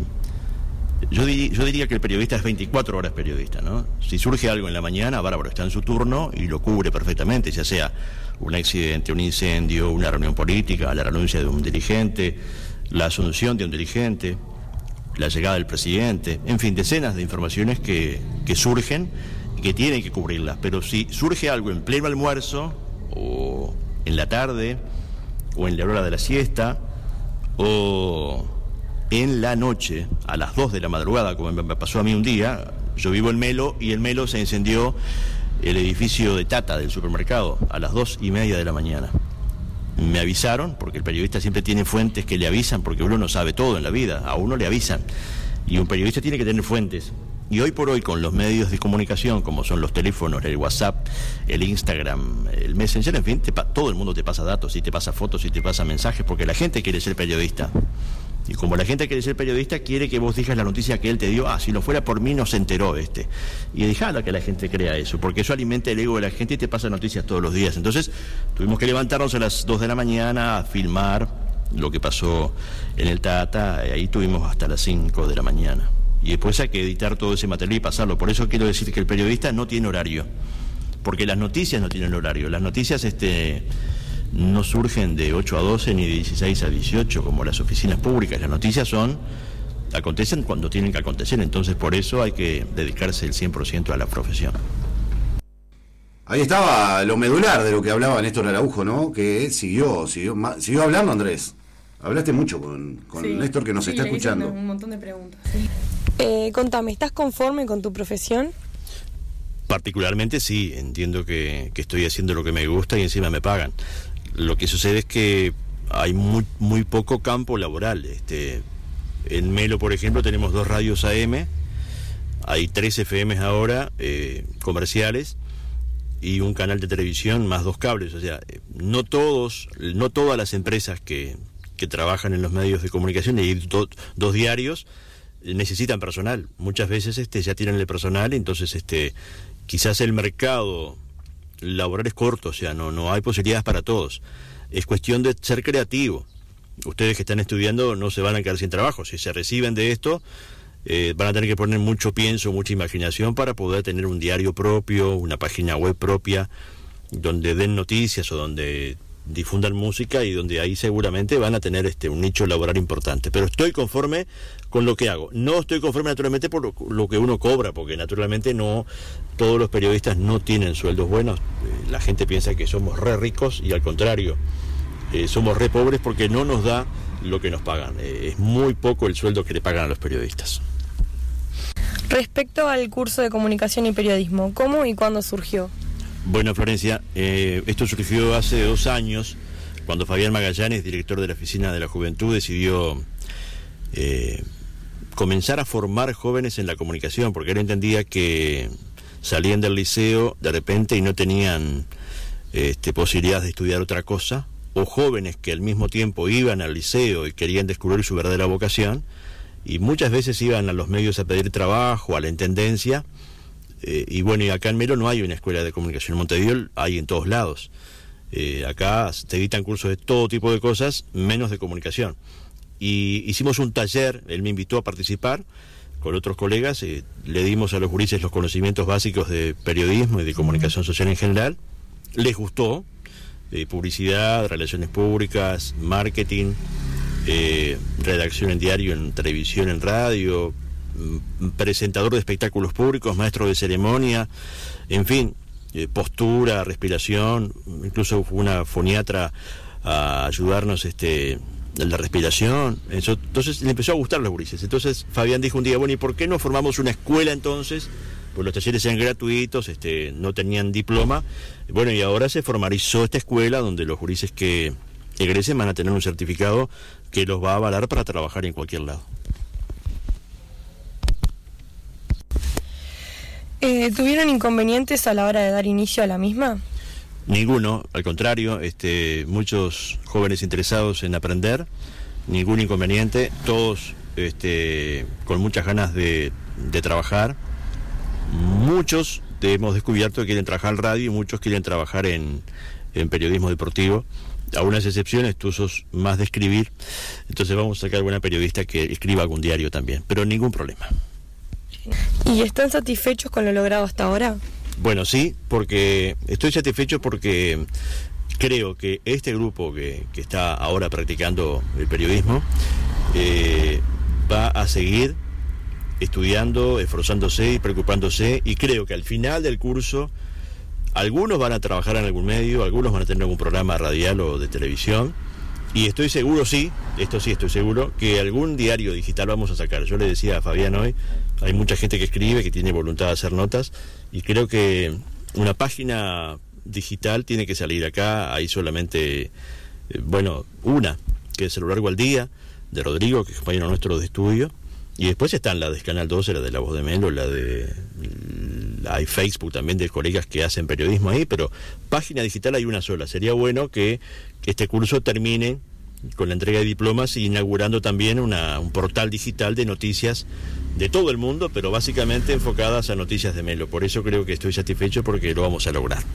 [SPEAKER 10] yo diría que el periodista es 24 horas periodista, ¿no? Si surge algo en la mañana, bárbaro, está en su turno y lo cubre perfectamente, ya sea un accidente, un incendio, una reunión política, la renuncia de un dirigente, la asunción de un dirigente, la llegada del presidente, en fin, decenas de informaciones que surgen y que tienen que cubrirlas. Pero si surge algo en pleno almuerzo, o en la tarde, o en la hora de la siesta, o en la noche, a las 2 de la madrugada, como me pasó a mí un día, yo vivo en Melo, y en Melo se encendió el edificio de Tata del supermercado a las 2:30 de la mañana. Me avisaron, porque el periodista siempre tiene fuentes que le avisan, porque uno no sabe todo en la vida, a uno le avisan, y un periodista tiene que tener fuentes. Y hoy por hoy, con los medios de comunicación, como son los teléfonos, el WhatsApp, el Instagram, el Messenger, en fin, todo el mundo te pasa datos, y te pasa fotos, y te pasa mensajes, porque la gente quiere ser periodista. Y como la gente quiere ser periodista, quiere que vos digas la noticia que él te dio. Si no fuera por mí no se enteró Y dejala que la gente crea eso, porque eso alimenta el ego de la gente y te pasa noticias todos los días. Entonces tuvimos que levantarnos a las 2 de la mañana a filmar lo que pasó en el Tata. Ahí tuvimos hasta las 5 de la mañana. Y después hay que editar todo ese material y pasarlo. Por eso quiero decir que el periodista no tiene horario, porque las noticias no tienen horario. Las noticias no surgen de 8 a 12 ni de 16 a 18 como las oficinas públicas. Las noticias acontecen cuando tienen que acontecer. Entonces por eso hay que dedicarse el 100% a la profesión.
[SPEAKER 1] Ahí estaba lo medular de lo que hablaba Néstor Araujo, ¿no? Que siguió hablando, Andrés. Hablaste mucho con
[SPEAKER 3] Sí,
[SPEAKER 1] Néstor, que nos está
[SPEAKER 3] le hice
[SPEAKER 1] escuchando.
[SPEAKER 3] un montón de preguntas. Sí. Contame, ¿estás conforme con tu profesión?
[SPEAKER 10] Particularmente sí, entiendo que estoy haciendo lo que me gusta y encima me pagan. Lo que sucede es que hay muy poco campo laboral. En Melo, por ejemplo, tenemos 2 radios AM, hay 3 FMs ahora, comerciales, y un canal de televisión más 2 cables. O sea, no todas las empresas que trabajan en los medios de comunicación, y 2 diarios, necesitan personal. Muchas veces ya tienen el personal, entonces quizás el mercado laboral es corto, o sea, no hay posibilidades para todos. Es cuestión de ser creativo. Ustedes que están estudiando no se van a quedar sin trabajo. Si se reciben de esto, van a tener que poner mucho pienso, mucha imaginación para poder tener un diario propio, una página web propia, donde den noticias o donde difundan música y donde ahí seguramente van a tener un nicho laboral importante. Pero estoy conforme con lo que hago. No estoy conforme naturalmente por lo que uno cobra, porque naturalmente no todos los periodistas no tienen sueldos buenos. La gente piensa que somos re ricos y al contrario, somos re pobres porque no nos da lo que nos pagan. Es muy poco el sueldo que le pagan a los periodistas.
[SPEAKER 3] Respecto al curso de comunicación y periodismo, ¿cómo y cuándo surgió?
[SPEAKER 10] Bueno, Florencia, esto surgió hace 2 años, cuando Fabián Magallanes, director de la Oficina de la Juventud, decidió comenzar a formar jóvenes en la comunicación, porque él entendía que salían del liceo de repente y no tenían posibilidades de estudiar otra cosa, o jóvenes que al mismo tiempo iban al liceo y querían descubrir su verdadera vocación, y muchas veces iban a los medios a pedir trabajo, a la intendencia, y bueno, y acá en Melo no hay una escuela de comunicación. En Montevideo hay en todos lados. Acá te dictan cursos de todo tipo de cosas, menos de comunicación. Y hicimos un taller, él me invitó a participar con otros colegas, le dimos a los gurises los conocimientos básicos de periodismo y de comunicación social en general. Les gustó, publicidad, relaciones públicas, marketing, redacción en diario, en televisión, en radio, presentador de espectáculos públicos, maestro de ceremonia, en fin, postura, respiración, incluso fue una foniatra a ayudarnos en la respiración. Entonces le empezó a gustar a los gurises. Entonces Fabián dijo un día, bueno, ¿y por qué no formamos una escuela entonces? Pues los talleres eran gratuitos, no tenían diploma. Bueno, y ahora se formalizó esta escuela donde los gurises que egresen van a tener un certificado que los va a avalar para trabajar en cualquier lado.
[SPEAKER 3] ¿Tuvieron inconvenientes a la hora de dar inicio a la misma?
[SPEAKER 10] Ninguno, al contrario, muchos jóvenes interesados en aprender, ningún inconveniente, todos con muchas ganas de trabajar. Muchos hemos descubierto que quieren trabajar en radio y muchos quieren trabajar en periodismo deportivo. Algunas excepciones, tú sos más de escribir, entonces vamos a sacar alguna periodista que escriba algún diario también, pero ningún problema.
[SPEAKER 3] ¿Y están satisfechos con lo logrado hasta ahora?
[SPEAKER 10] Bueno, sí, porque estoy satisfecho porque creo que este grupo que está ahora practicando el periodismo va a seguir estudiando, esforzándose y preocupándose, y creo que al final del curso algunos van a trabajar en algún medio, algunos van a tener algún programa radial o de televisión, y estoy seguro, estoy seguro, que algún diario digital vamos a sacar. Yo le decía a Fabián hoy, hay mucha gente que escribe, que tiene voluntad de hacer notas, y creo que una página digital tiene que salir. Acá hay solamente, una, que es A lo largo al día, de Rodrigo, que es compañero nuestro de estudio, y después están la de Canal 12, la de La Voz de Melo, hay Facebook también de colegas que hacen periodismo ahí, pero página digital hay una sola. Sería bueno que este curso termine con la entrega de diplomas y inaugurando también un portal digital de noticias de todo el mundo, pero básicamente enfocadas a noticias de Melo. Por eso creo que estoy satisfecho, porque lo vamos a lograr.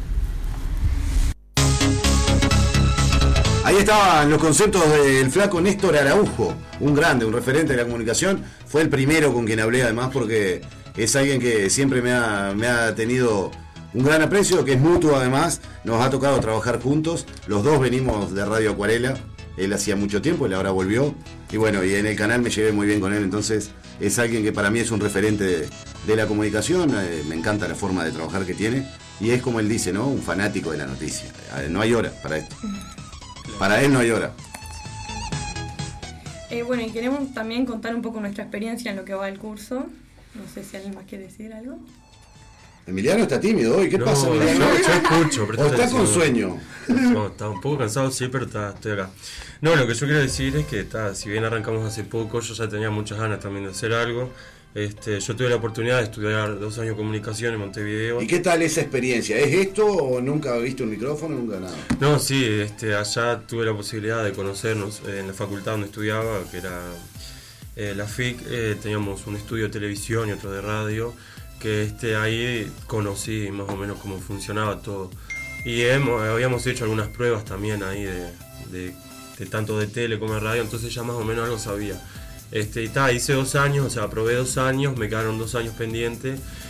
[SPEAKER 1] Ahí estaban los conceptos del flaco Néstor Araujo, un grande, un referente de la comunicación. Fue el primero con quien hablé, además, porque es alguien que siempre me ha tenido un gran aprecio, que es mutuo además. Nos ha tocado trabajar juntos. Los dos venimos de Radio Acuarela. Él hacía mucho tiempo, él ahora volvió. Y bueno, y en el canal me llevé muy bien con él. Entonces es alguien que para mí es un referente de la comunicación. Me encanta la forma de trabajar que tiene. Y es como él dice, ¿no? Un fanático de la noticia. No hay hora para esto. Para él no hay hora.
[SPEAKER 3] Bueno, y queremos también contar un poco nuestra experiencia en lo que va el curso. No sé si alguien más quiere decir algo.
[SPEAKER 1] Emiliano está tímido hoy, ¿qué pasa, Emiliano?
[SPEAKER 2] Yo escucho, pero
[SPEAKER 1] ¿O está con sueño?
[SPEAKER 2] No, está un poco cansado, sí, pero estoy acá. No, lo que yo quiero decir es que si bien arrancamos hace poco, yo ya tenía muchas ganas también de hacer algo. Yo tuve la oportunidad de estudiar 2 años de comunicación en Montevideo.
[SPEAKER 1] ¿Y qué tal esa experiencia? ¿Es esto o nunca viste un micrófono, nunca nada?
[SPEAKER 2] No, sí, allá tuve la posibilidad de conocernos en la facultad donde estudiaba, que era la FIC. Teníamos un estudio de televisión y otro de radio, que ahí conocí más o menos cómo funcionaba todo. Y habíamos hecho algunas pruebas también ahí de tanto de tele como de radio, entonces ya más o menos algo sabía. Hice 2 años, o sea, probé 2 años, me quedaron 2 años pendientes,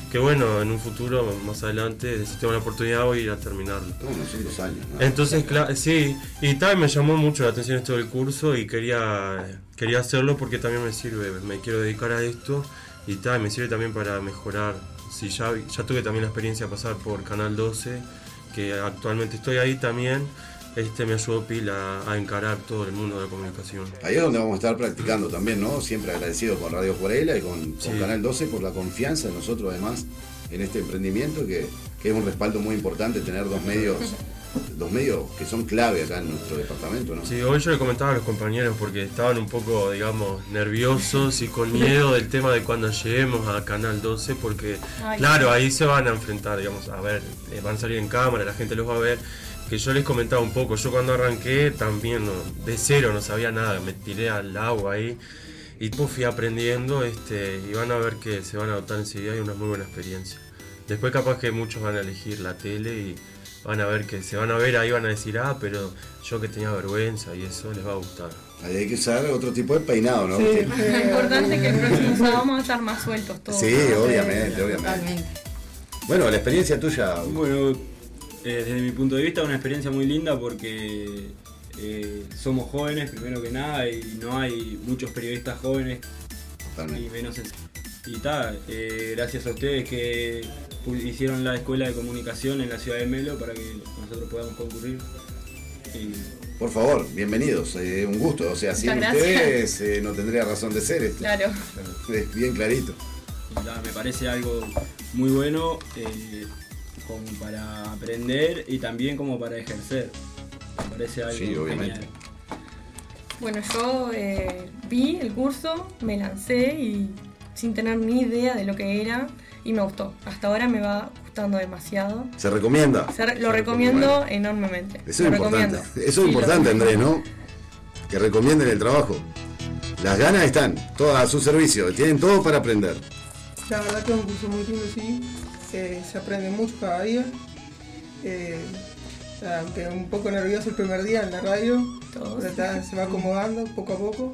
[SPEAKER 2] que bueno, en un futuro, más adelante, si tengo la oportunidad voy a ir a terminarlo.
[SPEAKER 1] Bueno, son 2 años, ¿no?
[SPEAKER 2] Entonces, claro, sí, y también me llamó mucho la atención esto del curso y quería hacerlo porque también me sirve, me quiero dedicar a esto y tal, me sirve también para mejorar. Sí, ya tuve también la experiencia de pasar por Canal 12, que actualmente estoy ahí también. Me ayudó pila a encarar todo el mundo de la comunicación.
[SPEAKER 1] Ahí es donde vamos a estar practicando también, ¿no? Siempre agradecido con Radio Forela y con Canal 12 por la confianza en nosotros además en este emprendimiento, que es un respaldo muy importante tener dos medios que son clave acá en nuestro departamento, ¿no?
[SPEAKER 2] Sí, hoy yo le comentaba a los compañeros porque estaban un poco, digamos, nerviosos y con miedo del tema de cuando lleguemos a Canal 12, porque claro, ahí se van a enfrentar, digamos, a ver, van a salir en cámara, la gente los va a ver. Que yo les comentaba un poco, yo cuando arranqué también de cero no sabía nada, me tiré al agua ahí y pues fui aprendiendo y van a ver que se van a adoptar enseguida y una muy buena experiencia. Después capaz que muchos van a elegir la tele y van a ver que se van a ver ahí, van a decir, pero yo que tenía vergüenza y eso les va a gustar.
[SPEAKER 1] Ahí hay que usar otro tipo de peinado, ¿no?
[SPEAKER 3] Sí. Lo importante es que el próximo sábado vamos a estar más sueltos todos.
[SPEAKER 1] Sí, obviamente. Bueno, la experiencia tuya.
[SPEAKER 5] Bueno, desde mi punto de vista, una experiencia muy linda porque somos jóvenes, primero que nada, y no hay muchos periodistas jóvenes. Totalmente. Y menos gracias a ustedes que hicieron la escuela de comunicación en la ciudad de Melo para que nosotros podamos concurrir.
[SPEAKER 1] Por favor, bienvenidos, un gusto. O sea, sin ustedes no tendría razón de ser esto.
[SPEAKER 3] Claro.
[SPEAKER 1] Es bien clarito.
[SPEAKER 5] Me parece algo muy bueno. Como para aprender y también como para ejercer. Me parece algo genial.
[SPEAKER 3] Bueno, yo vi el curso, me lancé y sin tener ni idea de lo que era y me gustó. Hasta ahora me va gustando demasiado.
[SPEAKER 1] ¿Se recomienda?
[SPEAKER 3] Lo recomiendo enormemente.
[SPEAKER 1] Eso es importante. Eso es importante, Andrés, ¿no? Que recomienden el trabajo. Las ganas están, todas a su servicio, tienen todo para aprender.
[SPEAKER 4] La verdad que es un curso muy lindo, sí. Se aprende mucho cada día, aunque un poco nervioso el primer día en la radio, se va acomodando poco a poco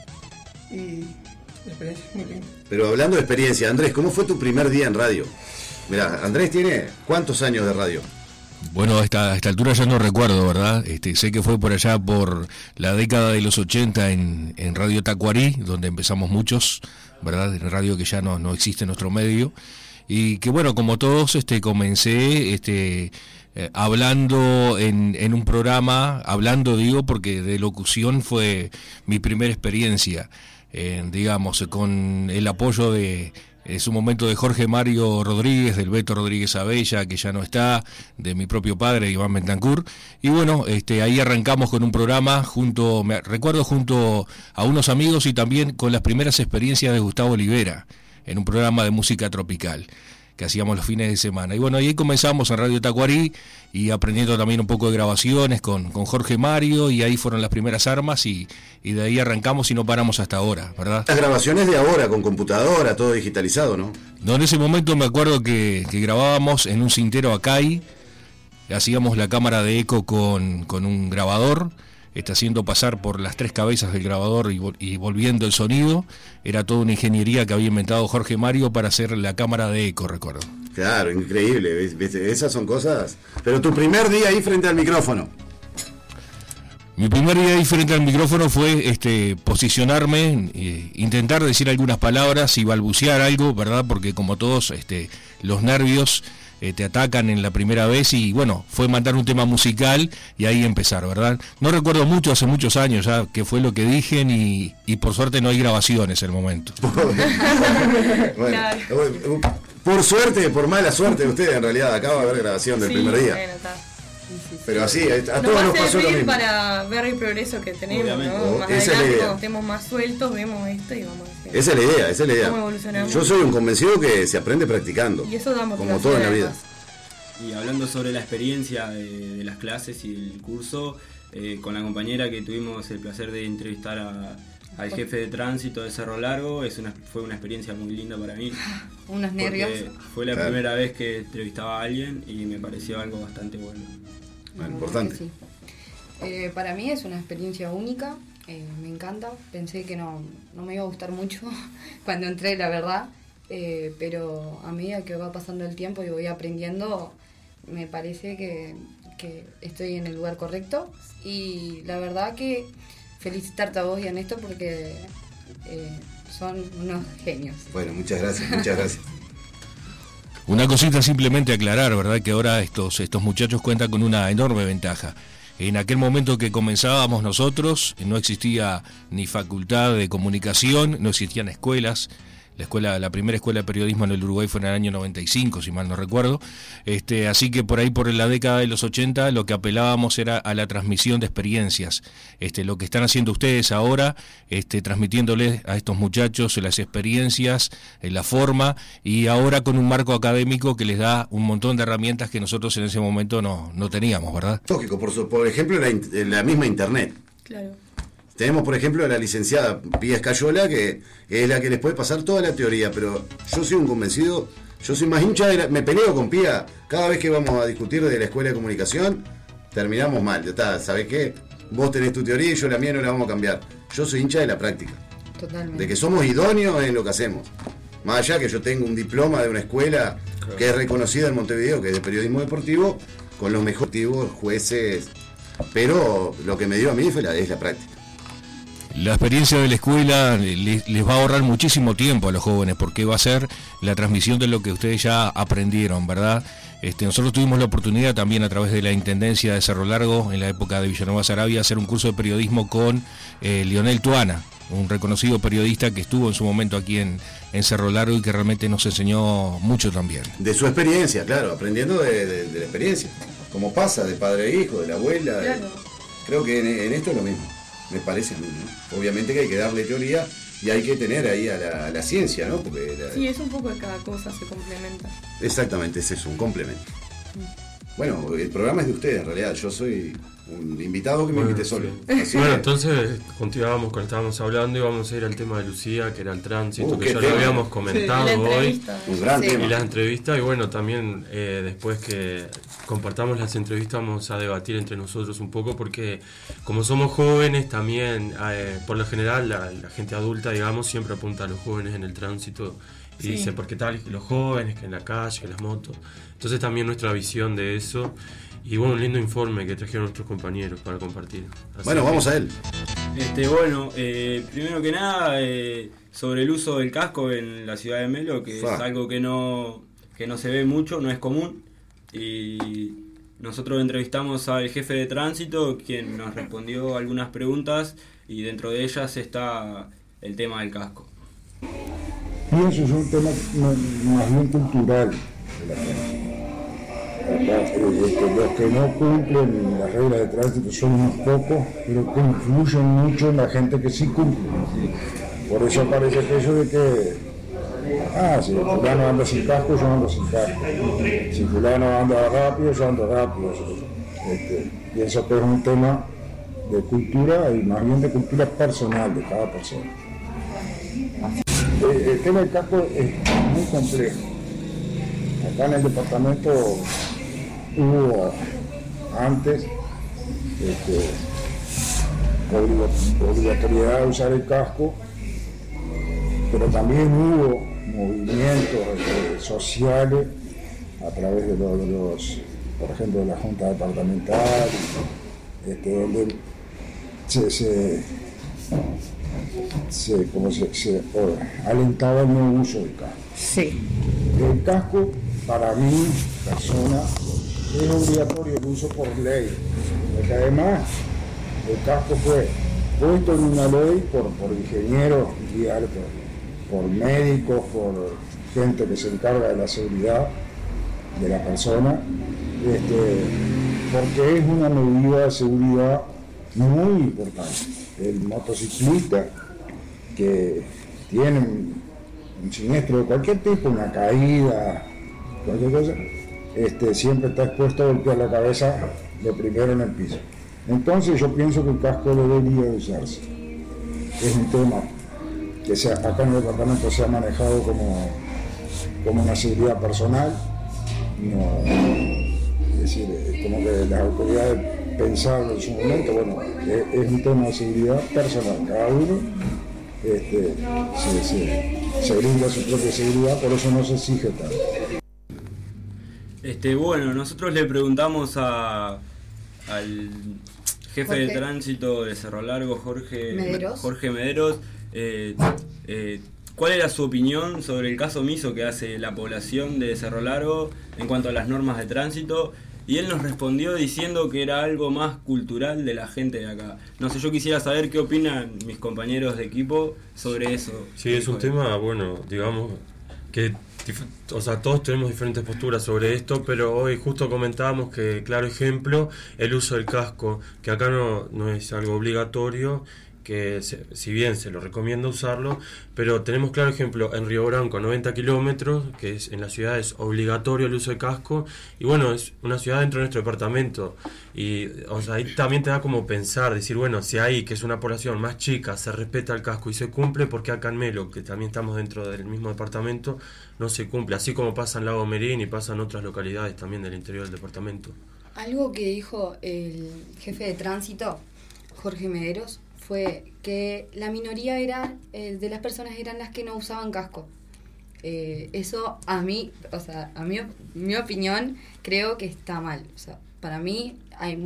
[SPEAKER 4] y la experiencia es muy linda.
[SPEAKER 1] Pero hablando de experiencia, Andrés, ¿cómo fue tu primer día en radio? Mirá, Andrés tiene ¿cuántos años de radio?
[SPEAKER 11] Bueno, a esta altura ya no recuerdo, ¿verdad? Sé que fue por allá por la década de los 80 en Radio Tacuarí, donde empezamos muchos, ¿verdad? En radio que ya no existe en nuestro medio. Y que bueno, como todos, comencé hablando en un programa, digo, porque de locución fue mi primera experiencia, digamos, con el apoyo de su momento de Jorge Mario Rodríguez, del Beto Rodríguez Abella, que ya no está, de mi propio padre, Iván Bentancur, y bueno, ahí arrancamos con un programa recuerdo junto a unos amigos y también con las primeras experiencias de Gustavo Olivera, en un programa de música tropical que hacíamos los fines de semana. Y bueno, ahí comenzamos en Radio Tacuarí y aprendiendo también un poco de grabaciones con Jorge Mario, y ahí fueron las primeras armas y de ahí arrancamos y no paramos hasta ahora, ¿verdad?
[SPEAKER 1] Las grabaciones de ahora, con computadora, todo digitalizado, ¿no?
[SPEAKER 11] No, en ese momento me acuerdo que grabábamos en un cintero Akai, hacíamos la cámara de eco con un grabador, haciendo pasar por las 3 cabezas del grabador y volviendo el sonido. Era toda una ingeniería que había inventado Jorge Mario para hacer la cámara de eco, recuerdo.
[SPEAKER 1] Claro, increíble, ¿viste? Esas son cosas. Pero tu primer día ahí frente al micrófono.
[SPEAKER 11] Mi primer día ahí frente al micrófono fue posicionarme, intentar decir algunas palabras y balbucear algo, ¿verdad? Porque como todos, los nervios te atacan en la primera vez, y bueno, fue mandar un tema musical y ahí empezar, ¿verdad? No recuerdo mucho, hace muchos años ya qué fue lo que dije, y por suerte no hay grabaciones en el momento.
[SPEAKER 1] Bueno, por suerte, por mala suerte de ustedes, en realidad acaba de haber grabación del primer día. Bueno, pero así, a todos nos pasó lo mismo.
[SPEAKER 3] Para ver el progreso que tenemos, ¿no? Más adelante, cuando estemos más sueltos, vemos esto y vamos a hacer.
[SPEAKER 1] Esa es la idea, Yo soy un convencido que se aprende practicando.
[SPEAKER 3] Y eso damos
[SPEAKER 1] como todo en la vida.
[SPEAKER 5] Y hablando sobre la experiencia de las clases y el curso, con la compañera que tuvimos el placer de entrevistar al jefe de tránsito de Cerro Largo, fue una experiencia muy linda para mí.
[SPEAKER 6] Unos nervios.
[SPEAKER 5] Fue la primera vez que entrevistaba a alguien y me pareció algo bastante bueno.
[SPEAKER 1] Importante.
[SPEAKER 6] Sí. Para mí es una experiencia única, me encanta. Pensé que no me iba a gustar mucho cuando entré, la verdad, pero a medida que va pasando el tiempo y voy aprendiendo, me parece que estoy en el lugar correcto. Y la verdad que felicitarte a vos y a Néstor porque son unos genios.
[SPEAKER 1] Bueno, muchas gracias, muchas gracias.
[SPEAKER 11] Una cosita simplemente aclarar, ¿verdad? Que ahora estos muchachos cuentan con una enorme ventaja. En aquel momento que comenzábamos nosotros, no existía ni facultad de comunicación, no existían escuelas. La primera escuela de periodismo en el Uruguay fue en el año 95, si mal no recuerdo. Así que por ahí, por la década de los 80, lo que apelábamos era a la transmisión de experiencias. Lo que están haciendo ustedes ahora, transmitiéndoles a estos muchachos las experiencias, la forma, y ahora con un marco académico que les da un montón de herramientas que nosotros en ese momento no teníamos, ¿verdad?
[SPEAKER 1] Lógico, por ejemplo, la misma Internet.
[SPEAKER 3] Claro.
[SPEAKER 1] Tenemos, por ejemplo, a la licenciada Pía Escayola, que es la que les puede pasar toda la teoría, pero yo soy un convencido, yo soy más hincha me peleo con Pía cada vez que vamos a discutir de la escuela de comunicación, terminamos mal. ¿Sabés qué? Vos tenés tu teoría y yo la mía no la vamos a cambiar. Yo soy hincha de la práctica.
[SPEAKER 6] Totalmente.
[SPEAKER 1] De que somos idóneos en lo que hacemos. Más allá que yo tengo un diploma de una escuela que es reconocida en Montevideo, que es de periodismo deportivo, con los mejores jueces, pero lo que me dio a mí es la práctica.
[SPEAKER 11] La experiencia de la escuela les va a ahorrar muchísimo tiempo a los jóvenes, porque va a ser la transmisión de lo que ustedes ya aprendieron, ¿verdad? Nosotros tuvimos la oportunidad también a través de la Intendencia de Cerro Largo, en la época de Villanueva Saravia, hacer un curso de periodismo con Lionel Tuana, un reconocido periodista que estuvo en su momento aquí en Cerro Largo y que realmente nos enseñó mucho también.
[SPEAKER 1] De su experiencia, claro, aprendiendo de la experiencia, como pasa de padre a hijo, de la abuela.
[SPEAKER 3] Claro.
[SPEAKER 1] Creo que en esto es lo mismo. Me parece a mí, ¿no? Obviamente que hay que darle teoría y hay que tener ahí a la ciencia, ¿no? Porque
[SPEAKER 3] sí, es un poco de cada cosa, se complementa.
[SPEAKER 1] Exactamente, es eso, un complemento. Bueno, el programa es de ustedes, en realidad. Yo soy un invitado que me invite solo.
[SPEAKER 2] Sí. Bueno, entonces continuábamos con lo que estábamos hablando y vamos a ir al tema de Lucía, que era el tránsito, que ya lo habíamos comentado hoy.
[SPEAKER 1] Un gran tema.
[SPEAKER 2] Y las entrevistas, y bueno, también después que compartamos las entrevistas vamos a debatir entre nosotros un poco, porque como somos jóvenes también, por lo general la gente adulta, digamos, siempre apunta a los jóvenes en el tránsito y dice, porque tal, los jóvenes, que en la calle, que las motos. Entonces también nuestra visión de eso, y bueno, un lindo informe que trajeron nuestros compañeros para compartir. Así
[SPEAKER 1] bueno, vamos a él.
[SPEAKER 5] Primero que nada, sobre el uso del casco en la ciudad de Melo, que es algo que no se ve mucho, no es común. Y nosotros entrevistamos al jefe de tránsito, quien nos respondió algunas preguntas, y dentro de ellas está el tema del casco.
[SPEAKER 12] Pienso es un tema más bien cultural de la gente. Los que no cumplen las reglas de tránsito son unos pocos, pero que influyen mucho en la gente que sí cumple. Por eso aparece aquello de que si fulano anda sin casco, yo ando sin casco. Si fulano anda rápido, yo ando rápido. Pienso que es un tema de cultura y más bien de cultura personal de cada persona. El tema del casco es muy complejo. Acá en el departamento hubo antes obligatoriedad de usar el casco, pero también hubo movimientos sociales a través de los, por ejemplo, de la Junta Departamental, donde se alentaba el no uso del casco.
[SPEAKER 6] Sí.
[SPEAKER 12] El casco, para mí, persona, es obligatorio el uso por ley, porque además el casco fue puesto en una ley por ingenieros viales, por médicos, por gente que se encarga de la seguridad de la persona, porque es una medida de seguridad muy importante. El motociclista que tiene un siniestro de cualquier tipo, una caída, cualquier cosa, siempre está expuesto a golpear la cabeza de primero en el piso. Entonces yo pienso que el casco debería usarse. Es un tema que acá en el departamento se ha manejado como una seguridad personal, es decir, como que las autoridades pensaron en su momento, bueno, es un tema de seguridad personal, cada uno se brinda su propia seguridad, por eso no se exige tanto.
[SPEAKER 5] Bueno, nosotros le preguntamos al jefe de tránsito de Cerro Largo, Jorge Mederos, ¿cuál era su opinión sobre el caso omiso que hace la población de Cerro Largo en cuanto a las normas de tránsito? Y él nos respondió diciendo que era algo más cultural de la gente de acá. No sé, yo quisiera saber qué opinan mis compañeros de equipo sobre eso.
[SPEAKER 2] Sí, es un tema, bueno, digamos, que todos tenemos diferentes posturas sobre esto, pero hoy justo comentábamos que, claro ejemplo, el uso del casco, que acá no es algo obligatorio, que si bien se lo recomienda usarlo, pero tenemos claro ejemplo en Río Branco, 90 kilómetros, que en la ciudad es obligatorio el uso de casco, y bueno, es una ciudad dentro de nuestro departamento, y ahí también te da como pensar, decir, bueno, si ahí, que es una población más chica, se respeta el casco y se cumple, porque acá en Melo, que también estamos dentro del mismo departamento, no se cumple, así como pasa en Lago Merín y pasa en otras localidades también del interior del departamento.
[SPEAKER 6] Algo que dijo el jefe de tránsito, Jorge Mederos, fue que la minoría de las personas eran las que no usaban casco. Eso a mí, mi opinión, creo que está mal. O sea, para mí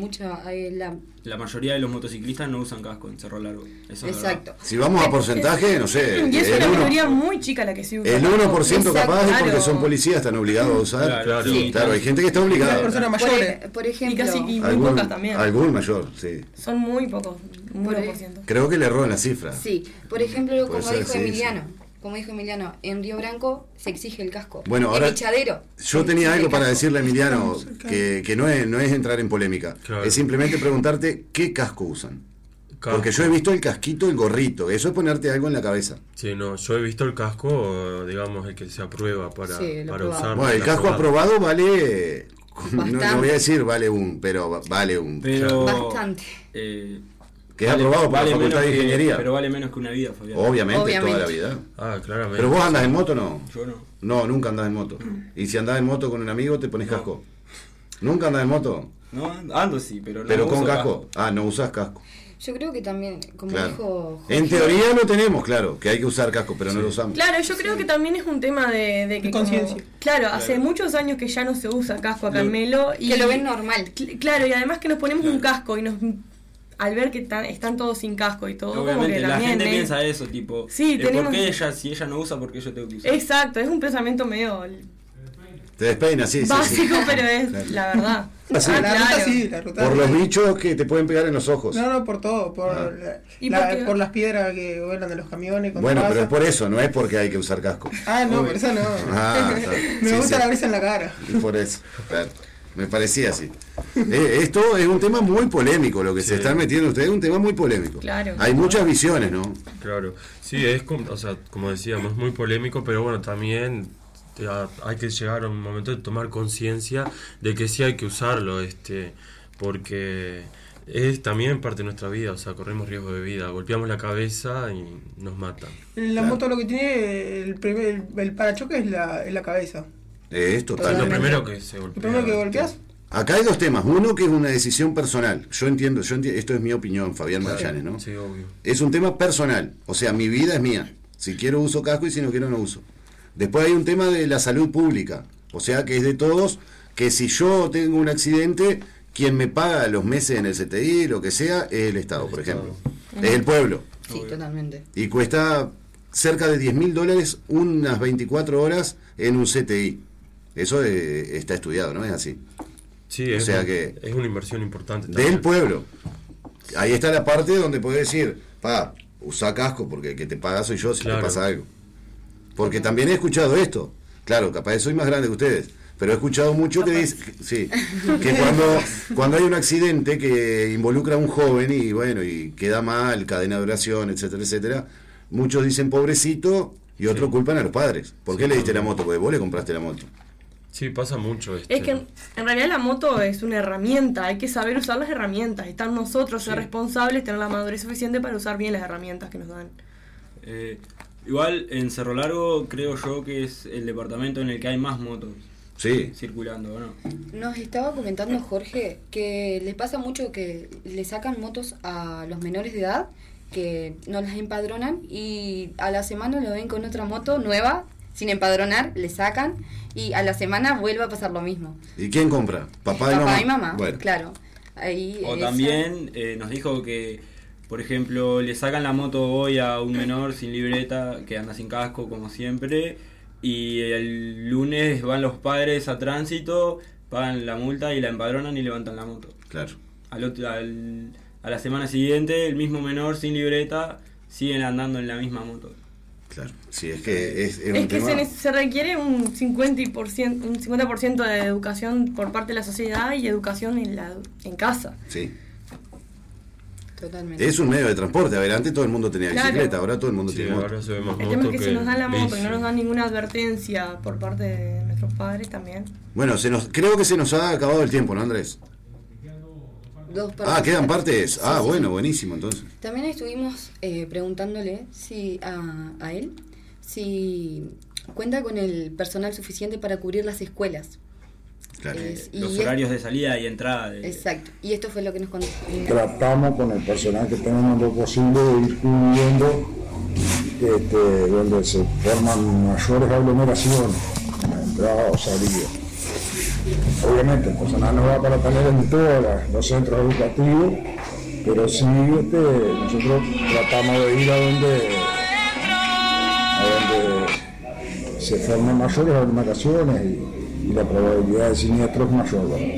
[SPEAKER 5] la mayoría de los motociclistas no usan casco en Cerro Largo. Eso
[SPEAKER 6] exacto.
[SPEAKER 1] Si vamos a porcentaje, no sé.
[SPEAKER 3] Y es una minoría muy chica la que se usa.
[SPEAKER 1] El 1% capaz es porque son policías, están obligados a usar. Claro, hay gente que está obligada.
[SPEAKER 4] Hay personas mayores.
[SPEAKER 6] Por ejemplo.
[SPEAKER 3] Y muy pocas también.
[SPEAKER 1] Algún mayor, sí.
[SPEAKER 3] Son muy pocos, un 1%.
[SPEAKER 1] Creo que le erró en la cifra.
[SPEAKER 6] Sí, por ejemplo, como dijo Emiliano, en Río Branco se exige el casco.
[SPEAKER 1] Bueno, ahora,
[SPEAKER 6] en Michadero,
[SPEAKER 1] yo tenía algo para decirle a Emiliano, que no es entrar en polémica, es simplemente preguntarte qué casco usan. Porque yo he visto el casquito, el gorrito, eso es ponerte algo en la cabeza.
[SPEAKER 2] Sí, no, yo he visto el casco, digamos, el que se aprueba para usarlo.
[SPEAKER 1] Bueno, el casco aprobado vale, no voy a decir vale pero vale un.
[SPEAKER 5] Pero,
[SPEAKER 6] bastante.
[SPEAKER 1] Que es aprobado por la Facultad de Ingeniería.
[SPEAKER 5] Pero vale menos que una vida, Fabián.
[SPEAKER 1] Obviamente, toda la vida.
[SPEAKER 2] Claramente.
[SPEAKER 1] Pero vos andas en moto, ¿no?
[SPEAKER 5] Yo no.
[SPEAKER 1] No, nunca andás en moto. Y si andás en moto con un amigo, te pones casco. ¿Nunca andás en moto?
[SPEAKER 5] No, ando sí, pero no.
[SPEAKER 1] ¿Pero con casco? No usás casco.
[SPEAKER 6] Yo creo que también, como dijo Jorge,
[SPEAKER 1] en teoría lo tenemos, claro, que hay que usar casco, pero no lo usamos.
[SPEAKER 3] Claro, yo creo que también es un tema de que
[SPEAKER 4] conciencia.
[SPEAKER 3] Claro, hace muchos años que ya no se usa casco acá en Melo. Y
[SPEAKER 6] que lo ven normal.
[SPEAKER 3] Claro, y además que nos ponemos un casco y al ver que están todos sin casco y todo,
[SPEAKER 5] obviamente,
[SPEAKER 3] como que
[SPEAKER 5] la gente piensa eso, tipo,
[SPEAKER 3] sí,
[SPEAKER 5] ¿por qué si ella no usa, por qué yo tengo que usar?
[SPEAKER 3] Exacto, es un pensamiento medio
[SPEAKER 1] te despeina, sí.
[SPEAKER 3] básico,
[SPEAKER 1] sí.
[SPEAKER 3] Pero es la verdad.
[SPEAKER 1] Sí,
[SPEAKER 4] la ruta
[SPEAKER 1] por los bichos que te pueden pegar en los ojos.
[SPEAKER 4] No, por todo, por las piedras que vuelan de los camiones.
[SPEAKER 1] Bueno, pero es por eso, no es porque hay que usar casco.
[SPEAKER 4] No, por eso no. Me gusta la brisa en la cara.
[SPEAKER 1] Y por eso, claro. Me parecía así. Esto es un tema muy polémico, lo que se están metiendo ustedes es un tema muy polémico.
[SPEAKER 3] Claro.
[SPEAKER 1] Hay muchas visiones, ¿no?
[SPEAKER 2] Claro, sí, como decíamos, muy polémico, pero bueno, también hay que llegar a un momento de tomar conciencia de que sí hay que usarlo, porque es también parte de nuestra vida, corremos riesgo de vida, golpeamos la cabeza y nos matan.
[SPEAKER 4] La moto lo que tiene el parachoques es la cabeza.
[SPEAKER 1] Es total.
[SPEAKER 2] Lo primero que se golpea.
[SPEAKER 4] ¿Lo primero que golpeas?
[SPEAKER 1] Acá hay dos temas. Uno que es una decisión personal. Yo entiendo, esto es mi opinión, Fabián Magallanes, ¿no?
[SPEAKER 2] Sí, obvio.
[SPEAKER 1] Es un tema personal. O sea, mi vida es mía. Si quiero uso casco y si no quiero no uso. Después hay un tema de la salud pública. O sea, que es de todos, que si yo tengo un accidente, quien me paga los meses en el CTI, lo que sea, es el Estado, por ejemplo. Es el pueblo.
[SPEAKER 6] Sí, totalmente.
[SPEAKER 1] Y cuesta cerca de $10.000 unas 24 horas en un CTI. Eso está estudiado, ¿no? Es así.
[SPEAKER 2] Sí, es una inversión importante.
[SPEAKER 1] Del pueblo. Ahí está la parte donde puedes decir, usa casco, porque el que te paga soy yo si te pasa algo. Porque también he escuchado esto. Claro, capaz soy más grande que ustedes, pero he escuchado mucho que dice, que cuando hay un accidente que involucra a un joven y queda mal, cadena de oración, etcétera, etcétera, muchos dicen pobrecito y otros culpan a los padres. ¿Por qué le diste la moto? Porque vos le compraste la moto.
[SPEAKER 2] Sí, pasa mucho.
[SPEAKER 3] Es que en realidad la moto es una herramienta, hay que saber usar las herramientas, estar nosotros, ser responsables, tener la madurez suficiente para usar bien las herramientas que nos dan.
[SPEAKER 5] Igual en Cerro Largo creo yo que es el departamento en el que hay más motos circulando, ¿no?
[SPEAKER 6] Nos estaba comentando Jorge que les pasa mucho que le sacan motos a los menores de edad que no las empadronan y a la semana lo ven con otra moto nueva, sin empadronar, le sacan y a la semana vuelve a pasar lo mismo.
[SPEAKER 1] ¿Y quién compra? ¿Papá y mamá?
[SPEAKER 6] Papá y mamá,
[SPEAKER 1] Bueno.
[SPEAKER 6] claro. Ahí
[SPEAKER 5] O
[SPEAKER 6] esa-
[SPEAKER 5] también nos dijo que, por ejemplo, le sacan la moto hoy a un menor sin libreta, que anda sin casco como siempre, y el lunes van los padres a tránsito, pagan la multa y la empadronan y levantan la moto.
[SPEAKER 1] Claro.
[SPEAKER 5] A la semana siguiente, el mismo menor sin libreta siguen andando en la misma moto.
[SPEAKER 1] Claro, sí, es que es un
[SPEAKER 3] Es que
[SPEAKER 1] tema...
[SPEAKER 3] se requiere un 50% de educación por parte de la sociedad y educación en casa.
[SPEAKER 1] Sí.
[SPEAKER 6] Totalmente.
[SPEAKER 1] Es un medio de transporte. A ver, antes todo el mundo tenía
[SPEAKER 3] Claro.
[SPEAKER 1] bicicleta, ahora todo el mundo tiene moto.
[SPEAKER 2] ahora se ve más
[SPEAKER 3] El tema es
[SPEAKER 2] moto
[SPEAKER 3] que se nos da la moto y no
[SPEAKER 2] bici.
[SPEAKER 3] nos dan ninguna advertencia por parte de nuestros padres también.
[SPEAKER 1] Bueno, creo que se nos ha acabado el tiempo, ¿no, Andrés?
[SPEAKER 6] Dos partes.
[SPEAKER 1] Ah, ¿quedan partes?
[SPEAKER 6] Sí,
[SPEAKER 1] Ah,
[SPEAKER 6] sí,
[SPEAKER 1] bueno,
[SPEAKER 6] sí.
[SPEAKER 1] buenísimo, entonces.
[SPEAKER 6] También estuvimos preguntándole si a él si cuenta con el personal suficiente para cubrir las escuelas.
[SPEAKER 1] Claro.
[SPEAKER 6] Y
[SPEAKER 5] Los horarios de salida y entrada.
[SPEAKER 6] Exacto. Y esto fue lo que nos contó.
[SPEAKER 12] Tratamos con el personal que tenemos lo posible de ir cubriendo donde se forman mayores aglomeraciones, entrada o salida. Obviamente el personal no va para tener en todos los centros educativos, pero sí nosotros tratamos de ir a donde se forman mayores aglomeraciones y la probabilidad de siniestro es mayor, ¿verdad?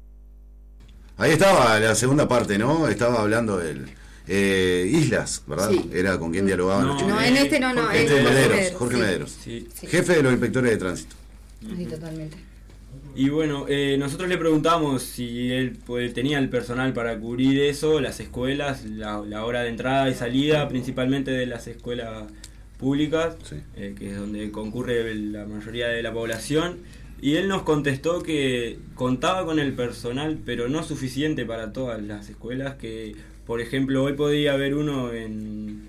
[SPEAKER 1] Ahí estaba la segunda parte, ¿no? Estaba hablando del Islas, ¿verdad?
[SPEAKER 6] Sí.
[SPEAKER 1] Era con quien dialogaban los chicos.
[SPEAKER 6] No, en este no,
[SPEAKER 1] Jorge
[SPEAKER 6] es
[SPEAKER 1] Mederos, Jorge
[SPEAKER 6] sí.
[SPEAKER 1] Mederos.
[SPEAKER 5] Sí.
[SPEAKER 1] Jefe de los inspectores de tránsito.
[SPEAKER 6] Sí, totalmente.
[SPEAKER 5] Y bueno, nosotros le preguntamos si él tenía el personal para cubrir eso, las escuelas, la hora de entrada y salida, principalmente de las escuelas públicas,
[SPEAKER 1] Sí.
[SPEAKER 5] que es donde concurre la mayoría de la población. Y él nos contestó que contaba con el personal, pero no suficiente para todas las escuelas, que por ejemplo hoy podía haber uno en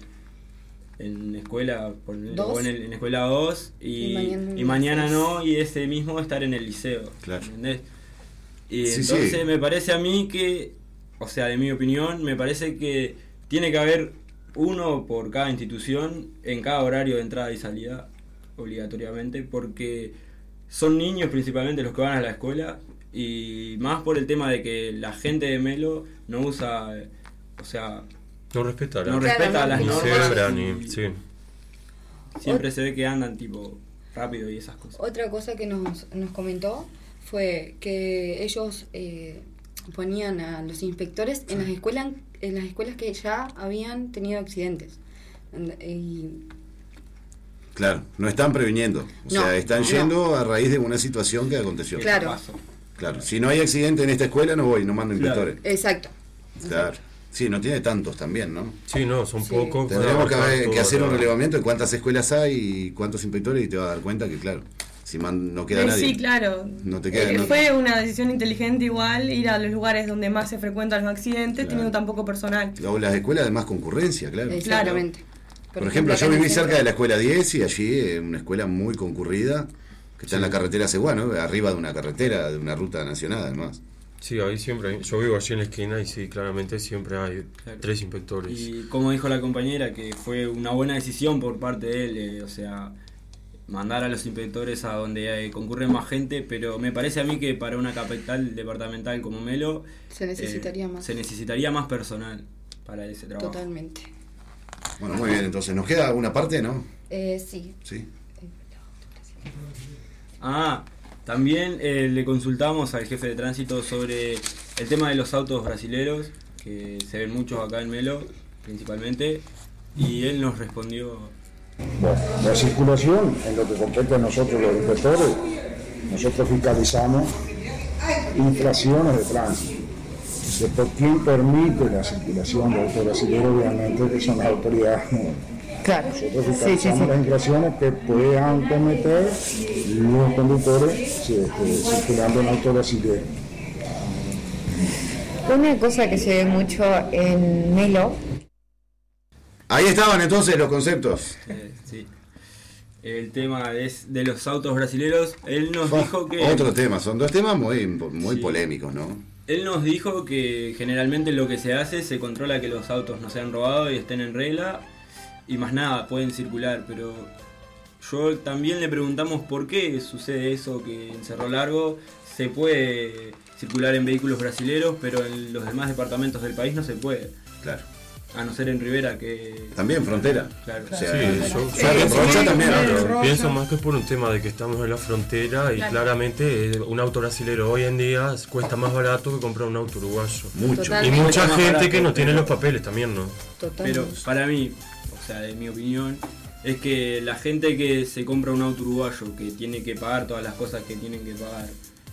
[SPEAKER 5] escuela en escuela 2 y mañana no, y ese mismo estar en el liceo.
[SPEAKER 1] Claro.
[SPEAKER 5] ¿Entendés? Y
[SPEAKER 1] Sí,
[SPEAKER 5] entonces
[SPEAKER 1] sí.
[SPEAKER 5] me parece a mí que, o sea, de mi opinión, me parece que tiene que haber uno por cada institución en cada horario de entrada y salida, obligatoriamente, porque son niños principalmente los que van a la escuela, y más por el tema de que la gente de Melo no usa, o sea,
[SPEAKER 2] No respeta
[SPEAKER 5] no respeta las
[SPEAKER 2] ni
[SPEAKER 5] normas
[SPEAKER 2] cebra,
[SPEAKER 5] y
[SPEAKER 2] ni... Sí.
[SPEAKER 5] siempre se ve que andan tipo rápido y esas cosas.
[SPEAKER 6] Otra cosa que nos comentó fue que ellos ponían a los inspectores en las escuelas que ya habían tenido accidentes. Y
[SPEAKER 1] Claro, no están previniendo. O
[SPEAKER 6] No,
[SPEAKER 1] sea, están
[SPEAKER 6] no.
[SPEAKER 1] yendo a raíz de una situación que aconteció.
[SPEAKER 6] Claro.
[SPEAKER 1] Claro, si no hay accidente en esta escuela no voy, no mando inspectores.
[SPEAKER 6] Exacto.
[SPEAKER 1] Claro. Sí, no tiene tantos también, ¿no?
[SPEAKER 2] Sí, no, son
[SPEAKER 6] Sí.
[SPEAKER 2] pocos.
[SPEAKER 1] Tendremos que hacer un
[SPEAKER 2] relevamiento
[SPEAKER 1] relevamiento de cuántas escuelas hay y cuántos inspectores y te vas a dar cuenta que, claro, si no queda nadie.
[SPEAKER 3] Sí, claro.
[SPEAKER 1] No te queda, no-
[SPEAKER 3] Fue una decisión inteligente igual ir a los lugares donde más se frecuentan los accidentes
[SPEAKER 1] Claro.
[SPEAKER 3] teniendo tan poco personal.
[SPEAKER 1] O las escuelas de más concurrencia, claro.
[SPEAKER 6] Exactamente.
[SPEAKER 1] Por ejemplo,
[SPEAKER 6] acá
[SPEAKER 1] yo
[SPEAKER 6] en el
[SPEAKER 1] viví cerca
[SPEAKER 6] centro-
[SPEAKER 1] de la escuela 10 y allí una escuela muy concurrida que está en la carretera Seguá, ¿no? Arriba de una carretera, de una ruta nacional, además.
[SPEAKER 2] Sí, ahí siempre, yo vivo allí en la esquina y sí, claramente siempre hay 3 inspectores.
[SPEAKER 5] Y como dijo la compañera, que fue una buena decisión por parte de él, o sea, mandar a los inspectores a donde concurre más gente, pero me parece a mí que para una capital departamental como Melo
[SPEAKER 6] Se necesitaría más.
[SPEAKER 5] se necesitaría más personal para ese trabajo.
[SPEAKER 6] Totalmente.
[SPEAKER 1] Bueno, muy bien, entonces, ¿nos queda alguna parte, no?
[SPEAKER 6] Sí.
[SPEAKER 1] Sí.
[SPEAKER 5] Ah, también le consultamos al jefe de tránsito sobre el tema de los autos brasileros, que se ven muchos acá en Melo, principalmente, y él nos respondió.
[SPEAKER 12] Bueno, la circulación, en lo que compete a nosotros los inspectores, nosotros fiscalizamos infracciones de tránsito. Después, ¿quién permite la circulación de autos brasileños? Obviamente que son las autoridades.
[SPEAKER 13] Claro.
[SPEAKER 12] Nosotros fiscalizamos las infracciones que puedan cometer los conductores circulando en autos brasileños.
[SPEAKER 13] Una cosa que se ve mucho en Melo.
[SPEAKER 1] Ahí estaban entonces los conceptos.
[SPEAKER 5] Sí. El tema de los autos brasileros, él nos dijo que...
[SPEAKER 1] Otro tema, son dos temas muy polémicos, ¿no?
[SPEAKER 5] Él nos dijo que generalmente lo que se hace, se controla que los autos no sean robados y estén en regla, y más nada, pueden circular, pero yo también le preguntamos por qué sucede eso, que en Cerro Largo se puede circular en vehículos brasileros, pero en los demás departamentos del país no se puede.
[SPEAKER 1] Claro.
[SPEAKER 5] A no ser en Rivera, que...
[SPEAKER 1] También frontera.
[SPEAKER 5] Claro.
[SPEAKER 2] Sí, yo
[SPEAKER 1] también.
[SPEAKER 2] Claro, pienso más que por un tema de que estamos en la frontera y claramente un auto brasilero hoy en día cuesta más barato que comprar un auto uruguayo.
[SPEAKER 1] Mucho.
[SPEAKER 2] Y mucha gente que no tiene los papeles también, ¿no?
[SPEAKER 5] Pero para mí, o sea, de mi opinión, es que la gente que se compra un auto uruguayo, que tiene que pagar todas las cosas que tienen que pagar,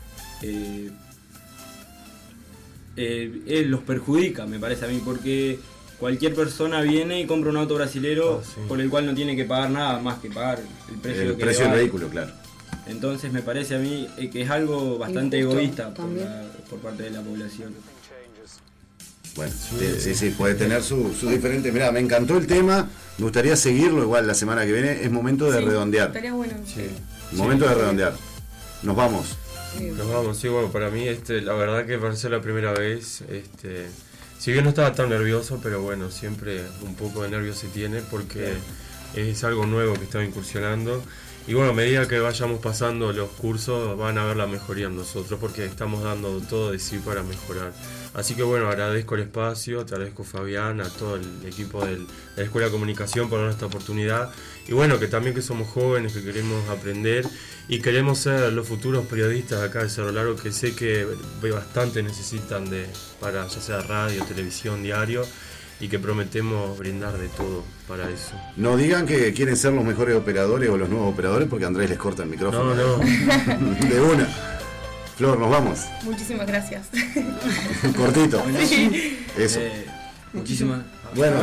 [SPEAKER 5] los perjudica, me parece a mí, porque cualquier persona viene y compra un auto brasilero por el cual no tiene que pagar nada más que pagar el precio
[SPEAKER 1] del vehículo, claro.
[SPEAKER 5] Entonces me parece a mí que es algo bastante
[SPEAKER 6] injusto,
[SPEAKER 5] egoísta por parte de la población.
[SPEAKER 1] Bueno, sí, puede tener sus diferentes... Mirá, me encantó el tema, me gustaría seguirlo igual la semana que viene, es momento de redondear.
[SPEAKER 3] Estaría bueno.
[SPEAKER 1] Momento de redondear. Nos vamos.
[SPEAKER 2] Nos vamos, sí, bueno, para mí la verdad que parece la primera vez, si bien no estaba tan nervioso, pero bueno, siempre un poco de nervio se tiene porque es algo nuevo que estaba incursionando. Y bueno, a medida que vayamos pasando los cursos van a ver la mejoría en nosotros porque estamos dando todo de sí para mejorar. Así que bueno, agradezco el espacio, te agradezco Fabián, a todo el equipo de la Escuela de Comunicación por darnos esta oportunidad. Y bueno, que también que somos jóvenes, que queremos aprender y queremos ser los futuros periodistas acá de Cerro Largo, que sé que bastante necesitan para ya sea radio, televisión, diario, y que prometemos brindar de todo para eso.
[SPEAKER 1] No digan que quieren ser los mejores operadores o los nuevos operadores porque Andrés les corta el micrófono.
[SPEAKER 2] No.
[SPEAKER 1] De una. Flor, nos vamos.
[SPEAKER 3] Muchísimas gracias.
[SPEAKER 1] Cortito.
[SPEAKER 3] Sí.
[SPEAKER 1] Eso.
[SPEAKER 5] Muchísimas.
[SPEAKER 1] Bueno,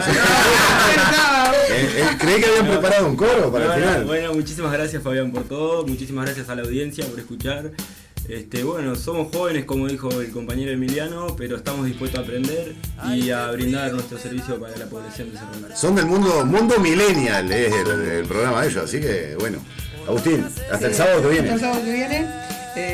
[SPEAKER 1] creí que habían preparado un coro para el final.
[SPEAKER 5] Bueno, muchísimas gracias Fabián por todo, muchísimas gracias a la audiencia por escuchar. Bueno, somos jóvenes, como dijo el compañero Emiliano, pero estamos dispuestos a aprender y a brindar nuestro servicio para la población de Cerro Largo.
[SPEAKER 1] Son del mundo millennial, es el programa de ellos, así que bueno. Agustín, hasta el sábado que viene.
[SPEAKER 4] Hasta el sábado que viene.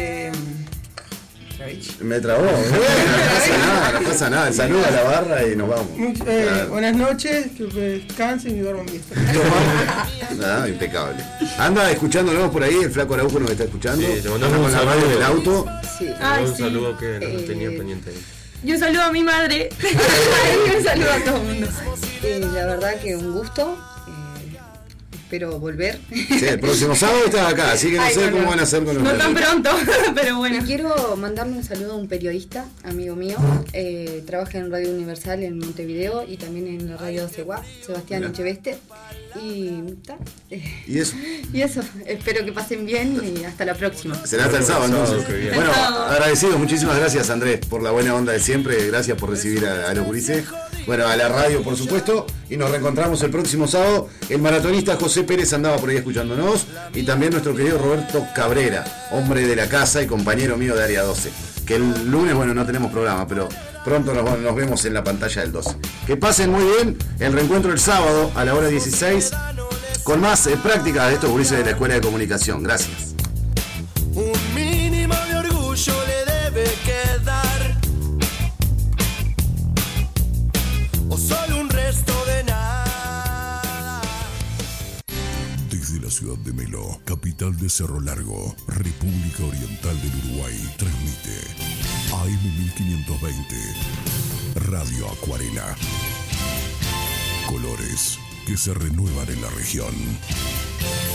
[SPEAKER 1] Me trabó. No pasa nada. El saludo a la barra y nos vamos.
[SPEAKER 4] Buenas noches, que descansen y duerman bien.
[SPEAKER 1] Impecable. Anda escuchándonos por ahí, el flaco Araujo nos está escuchando.
[SPEAKER 2] Sí, te mandamos un
[SPEAKER 1] la radio del auto.
[SPEAKER 3] Sí.
[SPEAKER 2] Un saludo que no tenía pendiente ahí.
[SPEAKER 3] Y un saludo a mi madre. Y un saludo a todo el mundo.
[SPEAKER 6] La verdad que un gusto. Espero volver.
[SPEAKER 1] Sí, el próximo sábado estás acá, así que no sé cómo van a hacer con los
[SPEAKER 3] no tan pronto, pero bueno.
[SPEAKER 6] Y quiero mandarle un saludo a un periodista, amigo mío. Trabaja en Radio Universal en Montevideo y también en la radio Ceguá, Sebastián Echeveste.
[SPEAKER 1] ¿Y eso?
[SPEAKER 6] Y eso, espero que pasen bien y hasta la próxima.
[SPEAKER 1] Será hasta el sábado entonces. Bueno, agradecidos, muchísimas gracias Andrés por la buena onda de siempre, gracias por recibir a los gurises. Bueno, a la radio por supuesto, y nos reencontramos el próximo sábado. El maratonista José Pérez andaba por ahí escuchándonos, y también nuestro querido Roberto Cabrera, hombre de la casa y compañero mío de Área 12, que el lunes, bueno, no tenemos programa, pero pronto nos vemos en la pantalla del 12. Que pasen muy bien, el reencuentro el sábado a la hora 16, con más prácticas de estos gurises de la Escuela de Comunicación. Gracias.
[SPEAKER 7] Un mínimo de orgullo le debe quedar, o solo un resto de nada.
[SPEAKER 14] Desde la ciudad de Melo, capital de Cerro Largo, República Oriental del Uruguay, transmite AM 1520, Radio Acuarela. Colores que se renuevan en la región.